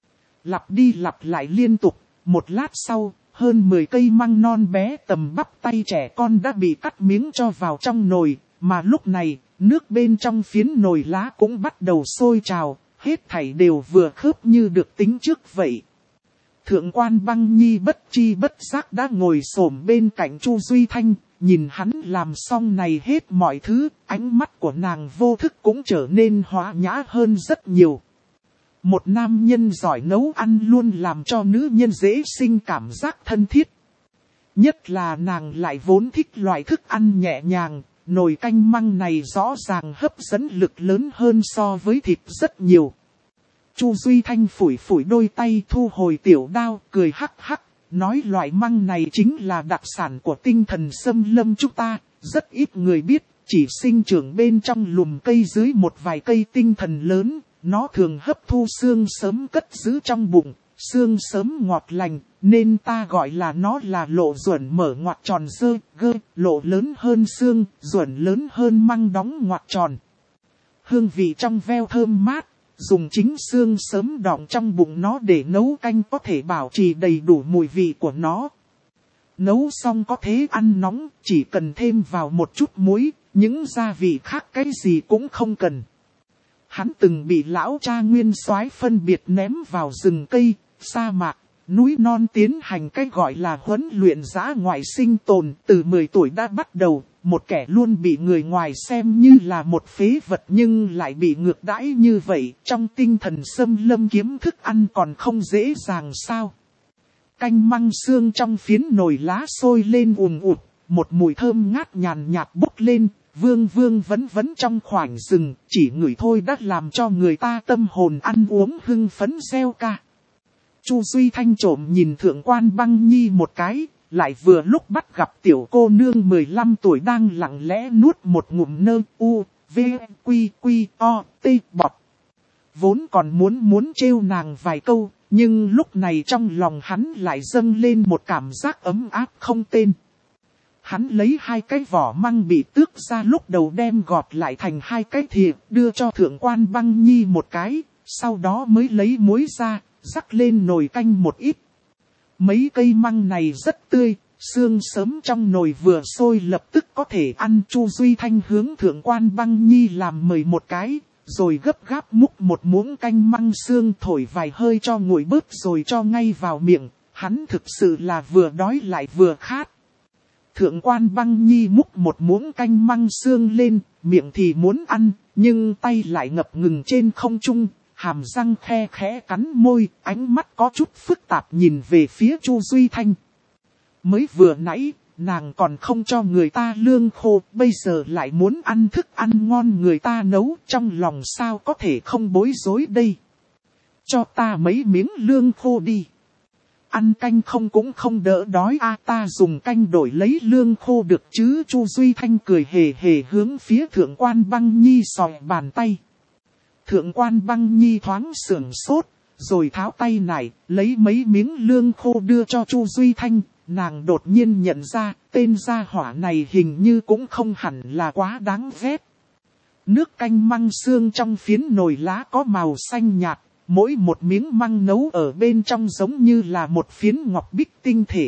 Lặp đi lặp lại liên tục, một lát sau, hơn 10 cây măng non bé tầm bắp tay trẻ con đã bị cắt miếng cho vào trong nồi, mà lúc này, nước bên trong phiến nồi lá cũng bắt đầu sôi trào, hết thảy đều vừa khớp như được tính trước vậy. Thượng quan Băng Nhi bất chi bất giác đã ngồi xổm bên cạnh Chu Duy Thanh, nhìn hắn làm xong này hết mọi thứ, ánh mắt của nàng vô thức cũng trở nên hòa nhã hơn rất nhiều. Một nam nhân giỏi nấu ăn luôn làm cho nữ nhân dễ sinh cảm giác thân thiết. Nhất là nàng lại vốn thích loại thức ăn nhẹ nhàng, nồi canh măng này rõ ràng hấp dẫn lực lớn hơn so với thịt rất nhiều. Chu Duy Thanh phủi đôi tay thu hồi tiểu đao, cười hắc hắc, nói loại măng này chính là đặc sản của tinh thần xâm lâm chúng ta, rất ít người biết, chỉ sinh trưởng bên trong lùm cây dưới một vài cây tinh thần lớn, nó thường hấp thu xương sớm cất giữ trong bụng, xương sớm ngọt lành, nên ta gọi là nó là lộ duẩn mở ngoặc tròn gơ, lộ lớn hơn xương, duẩn lớn hơn măng đóng ngoặc tròn. Hương vị trong veo thơm mát. Dùng chính xương sớm đọng trong bụng nó để nấu canh có thể bảo trì đầy đủ mùi vị của nó. Nấu xong có thể ăn nóng, chỉ cần thêm vào một chút muối, những gia vị khác cái gì cũng không cần. Hắn từng bị lão cha nguyên soái phân biệt ném vào rừng cây, sa mạc, núi non tiến hành cách gọi là huấn luyện dã ngoại sinh tồn. Từ 10 tuổi đã bắt đầu, một kẻ luôn bị người ngoài xem như là một phế vật nhưng lại bị ngược đãi như vậy. Trong tinh thần xâm lâm kiếm thức ăn còn không dễ dàng sao. Canh măng xương trong phiến nồi lá sôi lên ùn ụt, một mùi thơm ngát nhàn nhạt bốc lên. Vương vấn trong khoảnh rừng, chỉ ngửi thôi đã làm cho người ta tâm hồn ăn uống hưng phấn reo ca. Chu Duy Thanh trộm nhìn thượng quan Băng Nhi một cái, lại vừa lúc bắt gặp tiểu cô nương 15 tuổi đang lặng lẽ nuốt một ngụm t bọt. Vốn còn muốn trêu nàng vài câu, nhưng lúc này trong lòng hắn lại dâng lên một cảm giác ấm áp không tên. Hắn lấy 2 cái vỏ măng bị tước ra lúc đầu đem gọt lại thành 2 cái thìa, đưa cho Thượng quan Băng Nhi một cái, sau đó mới lấy muối ra, rắc lên nồi canh một ít. Mấy cây măng này rất tươi, xương sớm trong nồi vừa sôi lập tức có thể ăn. Chu Duy Thanh hướng Thượng quan Băng Nhi làm mời một cái, rồi gấp gáp múc một muỗng canh măng xương thổi vài hơi cho nguội bớt rồi cho ngay vào miệng. Hắn thực sự là vừa đói lại vừa khát. Thượng quan Băng Nhi múc một muỗng canh măng xương lên, miệng thì muốn ăn, nhưng tay lại ngập ngừng trên không trung, hàm răng khe khẽ cắn môi, ánh mắt có chút phức tạp nhìn về phía Chu Duy Thanh. Mới vừa nãy, nàng còn không cho người ta lương khô, bây giờ lại muốn ăn thức ăn ngon người ta nấu, trong lòng sao có thể không bối rối đây. Cho ta mấy miếng lương khô đi. Ăn canh không cũng không đỡ đói ta dùng canh đổi lấy lương khô được chứ. Chu Duy Thanh cười hề hề hướng phía Thượng quan Băng Nhi sòi bàn tay. Thượng quan Băng Nhi thoáng sưởng sốt, rồi tháo tay nải, lấy mấy miếng lương khô đưa cho Chu Duy Thanh. Nàng đột nhiên nhận ra, tên gia hỏa này hình như cũng không hẳn là quá đáng ghét. Nước canh măng xương trong phiến nồi lá có màu xanh nhạt, mỗi một miếng măng nấu ở bên trong giống như là một phiến ngọc bích tinh thể.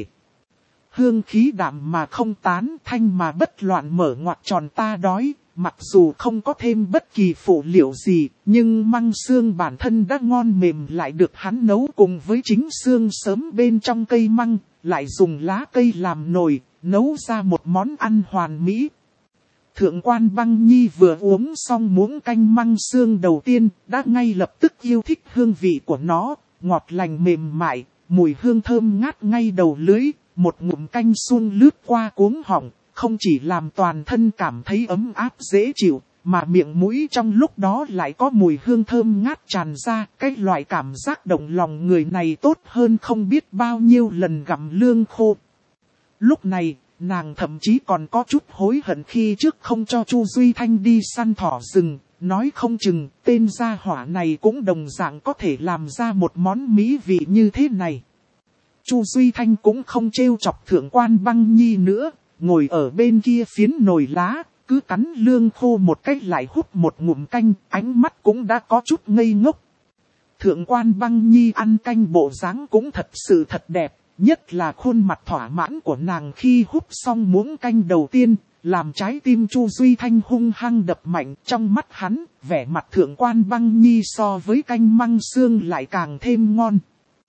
Hương khí đạm mà không tán, thanh mà bất loạn, mở ngoặc tròn ta đói. Mặc dù không có thêm bất kỳ phụ liệu gì, nhưng măng xương bản thân đã ngon mềm, lại được hắn nấu cùng với chính xương sớm bên trong cây măng, lại dùng lá cây làm nồi, nấu ra một món ăn hoàn mỹ. Thượng quan Băng Nhi vừa uống xong muỗng canh măng xương đầu tiên, đã ngay lập tức yêu thích hương vị của nó, ngọt lành mềm mại, mùi hương thơm ngát ngay đầu lưỡi, một ngụm canh suông lướt qua cuống họng. Không chỉ làm toàn thân cảm thấy ấm áp dễ chịu, mà miệng mũi trong lúc đó lại có mùi hương thơm ngát tràn ra. Cái loại cảm giác động lòng người này tốt hơn không biết bao nhiêu lần gặm lương khô. Lúc này, nàng thậm chí còn có chút hối hận khi trước không cho Chu Duy Thanh đi săn thỏ rừng. Nói không chừng, tên gia hỏa này cũng đồng dạng có thể làm ra một món mỹ vị như thế này. Chu Duy Thanh cũng không trêu chọc Thượng quan Băng Nhi nữa. Ngồi ở bên kia phiến nồi lá, cứ cắn lương khô một cách lại hút một ngụm canh, ánh mắt cũng đã có chút ngây ngốc. Thượng quan Băng Nhi ăn canh bộ dáng cũng thật sự thật đẹp, nhất là khuôn mặt thỏa mãn của nàng khi hút xong muỗng canh đầu tiên, làm trái tim Chu Duy Thanh hung hăng đập mạnh. Trong mắt hắn, vẻ mặt Thượng quan Băng Nhi so với canh măng xương lại càng thêm ngon.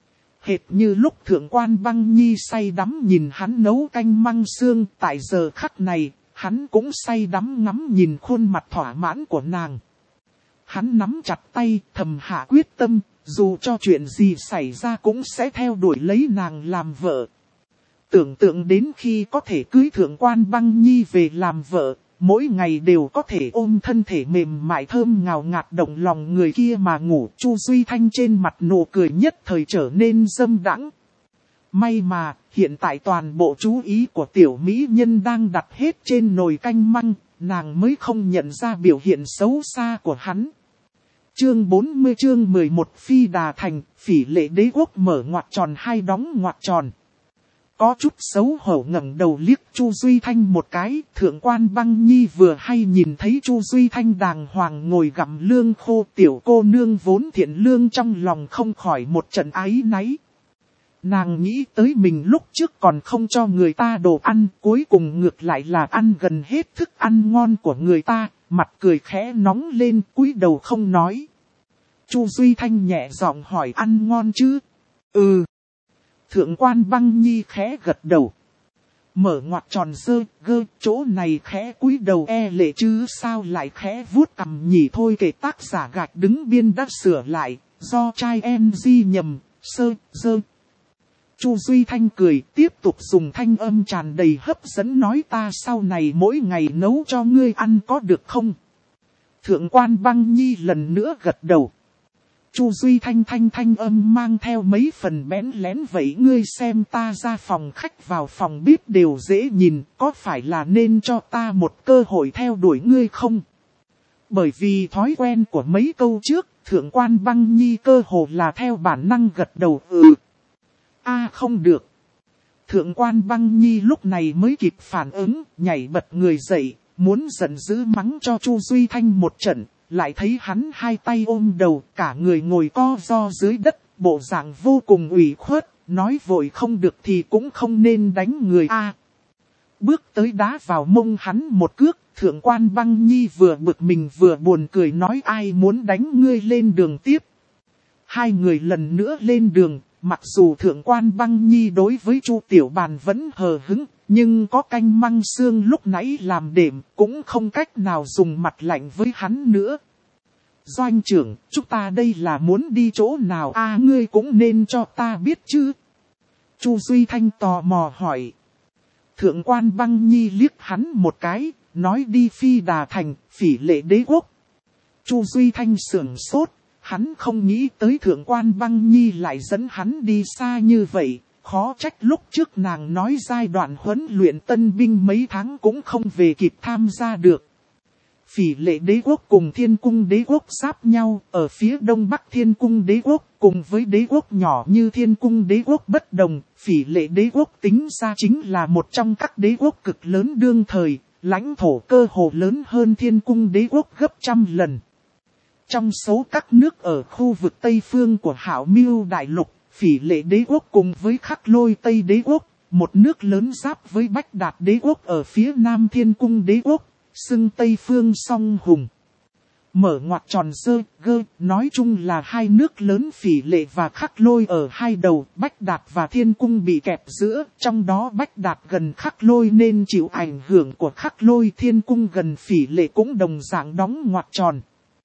Hệt như lúc Thượng quan Băng Nhi say đắm nhìn hắn nấu canh măng xương, tại giờ khắc này, hắn cũng say đắm ngắm nhìn khuôn mặt thỏa mãn của nàng. Hắn nắm chặt tay, thầm hạ quyết tâm, dù cho chuyện gì xảy ra cũng sẽ theo đuổi lấy nàng làm vợ. Tưởng tượng đến khi có thể cưới Thượng quan Băng Nhi về làm vợ, mỗi ngày đều có thể ôm thân thể mềm mại thơm ngào ngạt động lòng người kia mà ngủ. Chu Duy Thanh trên mặt nụ cười nhất thời trở nên dâm đãng. May mà, hiện tại toàn bộ chú ý của tiểu mỹ nhân đang đặt hết trên nồi canh măng, nàng mới không nhận ra biểu hiện xấu xa của hắn. Chương 40 chương 11 Phi Đà Thành, Phỉ Lệ Đế Quốc mở ngoặc tròn hai đóng ngoặc tròn. Có chút xấu hổ ngẩng đầu liếc Chu Duy Thanh một cái, Thượng quan Băng Nhi vừa hay nhìn thấy Chu Duy Thanh đàng hoàng ngồi gặm lương khô, tiểu cô nương vốn thiện lương trong lòng không khỏi một trận áy náy. Nàng nghĩ tới mình lúc trước còn không cho người ta đồ ăn, cuối cùng ngược lại là ăn gần hết thức ăn ngon của người ta, mặt cười khẽ nóng lên, cúi đầu không nói. Chu Duy Thanh nhẹ giọng hỏi ăn ngon chứ? Ừ. Thượng quan Băng Nhi khẽ gật đầu. Mở ngoặc tròn dơ, gơ, chỗ này khẽ cúi đầu e lệ chứ sao lại khẽ vuốt cằm nhỉ thôi. Kể tác giả gạch đứng biên đã sửa lại, do trai em di nhầm, sơ, dơ. Chu Duy Thanh cười, tiếp tục dùng thanh âm tràn đầy hấp dẫn nói ta sau này mỗi ngày nấu cho ngươi ăn có được không? Thượng quan Băng Nhi lần nữa gật đầu. Chu Duy Thanh thanh âm mang theo mấy phần bén lén vậy ngươi xem ta ra phòng khách vào phòng bếp đều dễ nhìn, có phải là nên cho ta một cơ hội theo đuổi ngươi không? Bởi vì thói quen của mấy câu trước, Thượng quan Băng Nhi cơ hồ là theo bản năng gật đầu không được. Thượng quan Băng Nhi lúc này mới kịp phản ứng, nhảy bật người dậy, muốn giận dữ mắng cho Chu Duy Thanh một trận, lại thấy hắn hai tay ôm đầu, cả người ngồi co ro dưới đất, bộ dạng vô cùng ủy khuất, nói vội không được thì cũng không nên đánh người a. Bước tới đá vào mông hắn một cước, Thượng quan Băng Nhi vừa bực mình vừa buồn cười nói ai muốn đánh ngươi lên đường tiếp. Hai người lần nữa lên đường, mặc dù Thượng quan Băng Nhi đối với Chu Tiểu Bàn vẫn hờ hững, nhưng có canh măng xương lúc nãy làm đệm cũng không cách nào dùng mặt lạnh với hắn nữa. Doanh trưởng, chúng ta đây là muốn đi chỗ nào ngươi cũng nên cho ta biết chứ. Chu Duy Thanh tò mò hỏi. Thượng quan Băng Nhi liếc hắn một cái, nói đi Phi Đà Thành, Phỉ Lệ Đế Quốc. Chu Duy Thanh sửng sốt, hắn không nghĩ tới Thượng quan Băng Nhi lại dẫn hắn đi xa như vậy, khó trách lúc trước nàng nói giai đoạn huấn luyện tân binh mấy tháng cũng không về kịp tham gia được. Phỉ Lệ Đế Quốc cùng Thiên Cung Đế Quốc giáp nhau, ở phía đông bắc Thiên Cung Đế Quốc, cùng với đế quốc nhỏ như Thiên Cung Đế Quốc bất đồng, Phỉ Lệ Đế Quốc tính ra chính là một trong các đế quốc cực lớn đương thời, lãnh thổ cơ hồ lớn hơn Thiên Cung Đế Quốc gấp trăm lần. Trong số các nước ở khu vực Tây Phương của Hạo Miêu Đại Lục, Phỉ Lệ Đế Quốc cùng với Khắc Lôi Tây Đế Quốc, một nước lớn giáp với Bách Đạt Đế Quốc ở phía Nam Thiên Cung Đế Quốc, xưng Tây Phương song hùng. Mở ngoặc tròn dơ, gơ, nói chung là hai nước lớn Phỉ Lệ và Khắc Lôi ở hai đầu, Bách Đạt và Thiên Cung bị kẹp giữa, trong đó Bách Đạt gần Khắc Lôi nên chịu ảnh hưởng của Khắc Lôi, Thiên Cung gần Phỉ Lệ cũng đồng dạng đóng ngoặc tròn.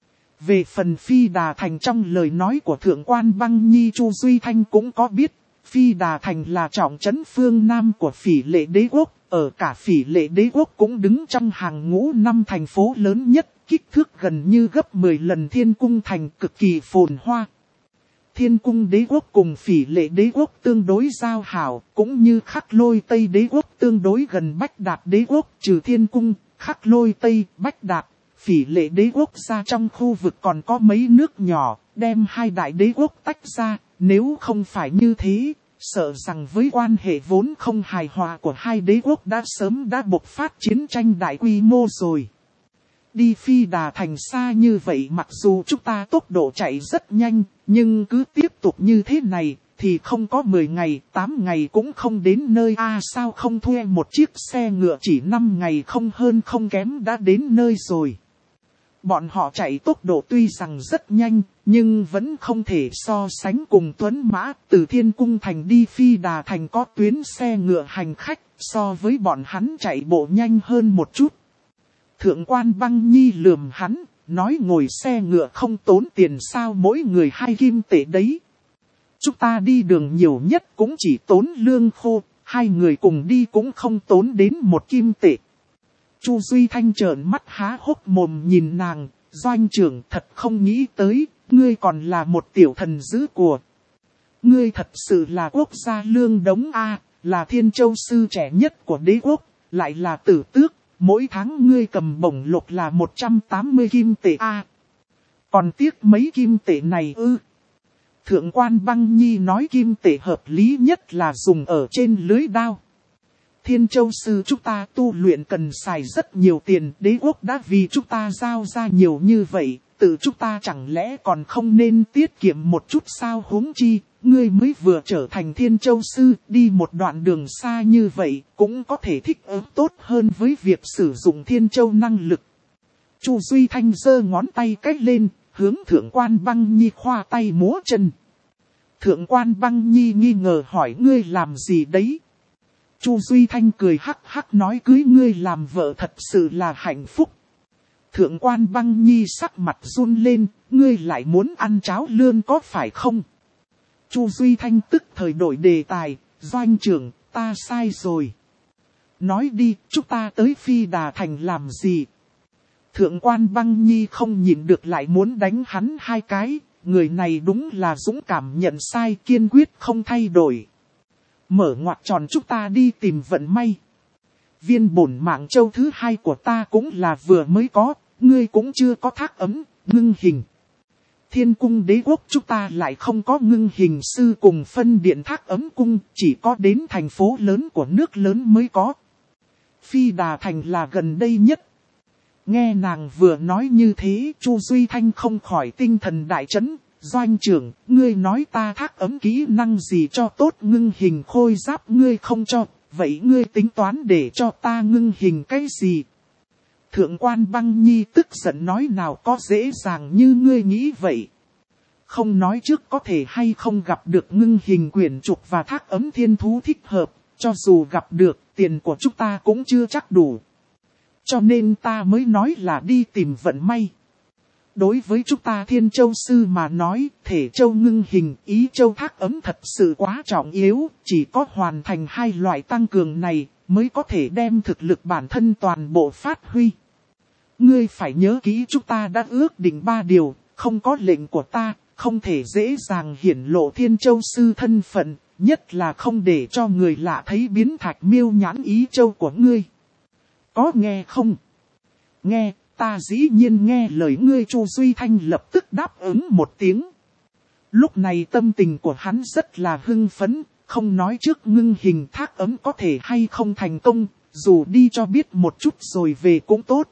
Về phần Phi Đà Thành trong lời nói của Thượng quan Băng Nhi Chu Duy Thanh cũng có biết, Phi Đà Thành là trọng trấn phương Nam của Phỉ Lệ Đế Quốc, ở cả Phỉ Lệ Đế Quốc cũng đứng trong hàng ngũ 5 thành phố lớn nhất, kích thước gần như gấp 10 lần Thiên Cung Thành cực kỳ phồn hoa. Thiên Cung Đế Quốc cùng Phỉ Lệ Đế Quốc tương đối giao hảo, cũng như Khắc Lôi Tây Đế Quốc tương đối gần Bách Đạt Đế Quốc, trừ Thiên Cung, Khắc Lôi Tây, Bách Đạt. Phỉ Lệ Đế Quốc ra trong khu vực còn có mấy nước nhỏ, đem hai đại đế quốc tách ra, nếu không phải như thế, sợ rằng với quan hệ vốn không hài hòa của hai đế quốc đã sớm bộc phát chiến tranh đại quy mô rồi. Đi Phi Đà Thành xa như vậy mặc dù chúng ta tốc độ chạy rất nhanh, nhưng cứ tiếp tục như thế này, thì không có 10 ngày, 8 ngày cũng không đến nơi sao không thuê một chiếc xe ngựa chỉ 5 ngày không hơn không kém đã đến nơi rồi. Bọn họ chạy tốc độ tuy rằng rất nhanh, nhưng vẫn không thể so sánh cùng tuấn mã. Từ Thiên Cung Thành đi Phi Đà Thành có tuyến xe ngựa hành khách, so với bọn hắn chạy bộ nhanh hơn một chút. Thượng quan Băng Nhi lườm hắn, nói ngồi xe ngựa không tốn tiền sao mỗi người 2 kim tệ đấy. Chúng ta đi đường nhiều nhất cũng chỉ tốn lương khô, 2 người cùng đi cũng không tốn đến 1 kim tệ. Chu Duy Thanh trợn mắt há hốc mồm nhìn nàng, Doanh trưởng thật không nghĩ tới, ngươi còn là một tiểu thần dữ của. Ngươi thật sự là quốc gia lương đống là Thiên Châu sư trẻ nhất của đế quốc, lại là tử tước, mỗi tháng ngươi cầm bổng lộc là 180 kim tệ Còn tiếc mấy kim tệ này Thượng quan Băng Nhi nói kim tệ hợp lý nhất là dùng ở trên lưới đao. Thiên Châu sư chúng ta tu luyện cần xài rất nhiều tiền, đế quốc đã vì chúng ta giao ra nhiều như vậy, tự chúng ta chẳng lẽ còn không nên tiết kiệm một chút sao? Huống chi, ngươi mới vừa trở thành Thiên Châu sư, đi một đoạn đường xa như vậy, cũng có thể thích ứng tốt hơn với việc sử dụng Thiên Châu năng lực. Chu Duy Thanh giơ ngón tay cách lên, hướng Thượng quan Băng Nhi khoa tay múa chân. Thượng quan Băng Nhi nghi ngờ hỏi ngươi làm gì đấy? Chu Duy Thanh cười hắc hắc nói cưới ngươi làm vợ thật sự là hạnh phúc. Thượng quan Băng Nhi sắc mặt run lên, ngươi lại muốn ăn cháo lươn có phải không? Chu Duy Thanh tức thời đổi đề tài, Doanh trưởng, ta sai rồi. Nói đi, chúng ta tới Phi Đà Thành làm gì? Thượng quan Băng Nhi không nhịn được lại muốn đánh hắn 2 cái, người này đúng là dũng cảm nhận sai kiên quyết không thay đổi. Mở ngoặc tròn chúng ta đi tìm vận may. Viên bổn mạng châu thứ 2 của ta cũng là vừa mới có, ngươi cũng chưa có thác ấm, ngưng hình. Thiên cung đế quốc chúng ta lại không có ngưng hình sư cùng phân điện thác ấm cung, chỉ có đến thành phố lớn của nước lớn mới có. Phi Đà Thành là gần đây nhất. Nghe nàng vừa nói như thế, Chu Duy Thanh không khỏi tinh thần đại chấn. Doanh trưởng, ngươi nói ta thác ấm kỹ năng gì cho tốt, ngưng hình khôi giáp ngươi không cho, vậy ngươi tính toán để cho ta ngưng hình cái gì? Thượng quan Băng Nhi tức giận nói, nào có dễ dàng như ngươi nghĩ vậy. Không nói trước có thể hay không gặp được ngưng hình quyển trục và thác ấm thiên thú thích hợp, cho dù gặp được, tiền của chúng ta cũng chưa chắc đủ. Cho nên ta mới nói là đi tìm vận may. Đối với chúng ta Thiên Châu Sư mà nói, thể châu ngưng hình, ý châu thác ấm thật sự quá trọng yếu, chỉ có hoàn thành hai loại tăng cường này, mới có thể đem thực lực bản thân toàn bộ phát huy. Ngươi phải nhớ kỹ chúng ta đã ước định 3 điều, không có lệnh của ta, không thể dễ dàng hiển lộ Thiên Châu Sư thân phận, nhất là không để cho người lạ thấy biến thạch miêu nhãn ý châu của ngươi. Có nghe không? Nghe. Ta dĩ nhiên nghe lời ngươi. Chu Duy Thanh lập tức đáp ứng một tiếng. Lúc này tâm tình của hắn rất là hưng phấn, không nói trước ngưng hình thác ấm có thể hay không thành công, dù đi cho biết một chút rồi về cũng tốt.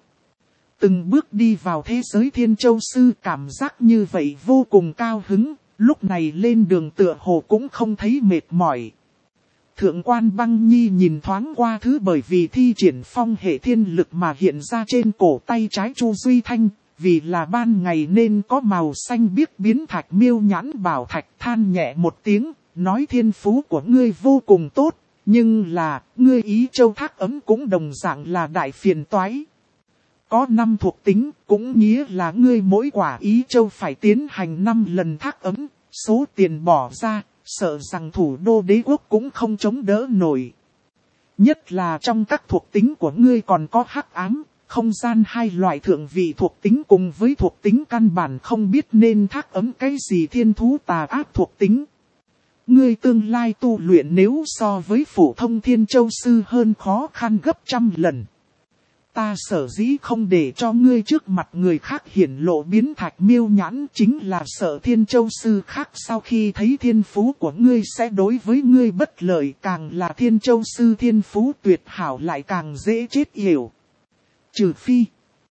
Từng bước đi vào thế giới Thiên Châu Sư, cảm giác như vậy vô cùng cao hứng, lúc này lên đường tựa hồ cũng không thấy mệt mỏi. Thượng quan Băng Nhi nhìn thoáng qua thứ bởi vì thi triển phong hệ thiên lực mà hiện ra trên cổ tay trái Chu Duy Thanh, vì là ban ngày nên có màu xanh biếc biến thạch miêu nhãn bảo thạch, than nhẹ một tiếng, nói thiên phú của ngươi vô cùng tốt, nhưng là, ngươi ý châu thác ấm cũng đồng dạng là đại phiền toái. Có 5 thuộc tính, cũng nghĩa là ngươi mỗi quả ý châu phải tiến hành 5 lần thác ấm, số tiền bỏ ra, sợ rằng thủ đô đế quốc cũng không chống đỡ nổi. Nhất là trong các thuộc tính của ngươi còn có hắc ám, không gian, hai loại thượng vị thuộc tính cùng với thuộc tính căn bản không biết nên thác ấm cái gì thiên thú tà ác thuộc tính. Ngươi tương lai tu luyện nếu so với phổ thông Thiên Châu Sư hơn khó khăn gấp trăm lần. Ta sở dĩ không để cho ngươi trước mặt người khác hiển lộ biến thạch miêu nhãn, chính là sợ Thiên Châu Sư khác sau khi thấy thiên phú của ngươi sẽ đối với ngươi bất lợi, càng là Thiên Châu Sư thiên phú tuyệt hảo lại càng dễ chết yểu. Trừ phi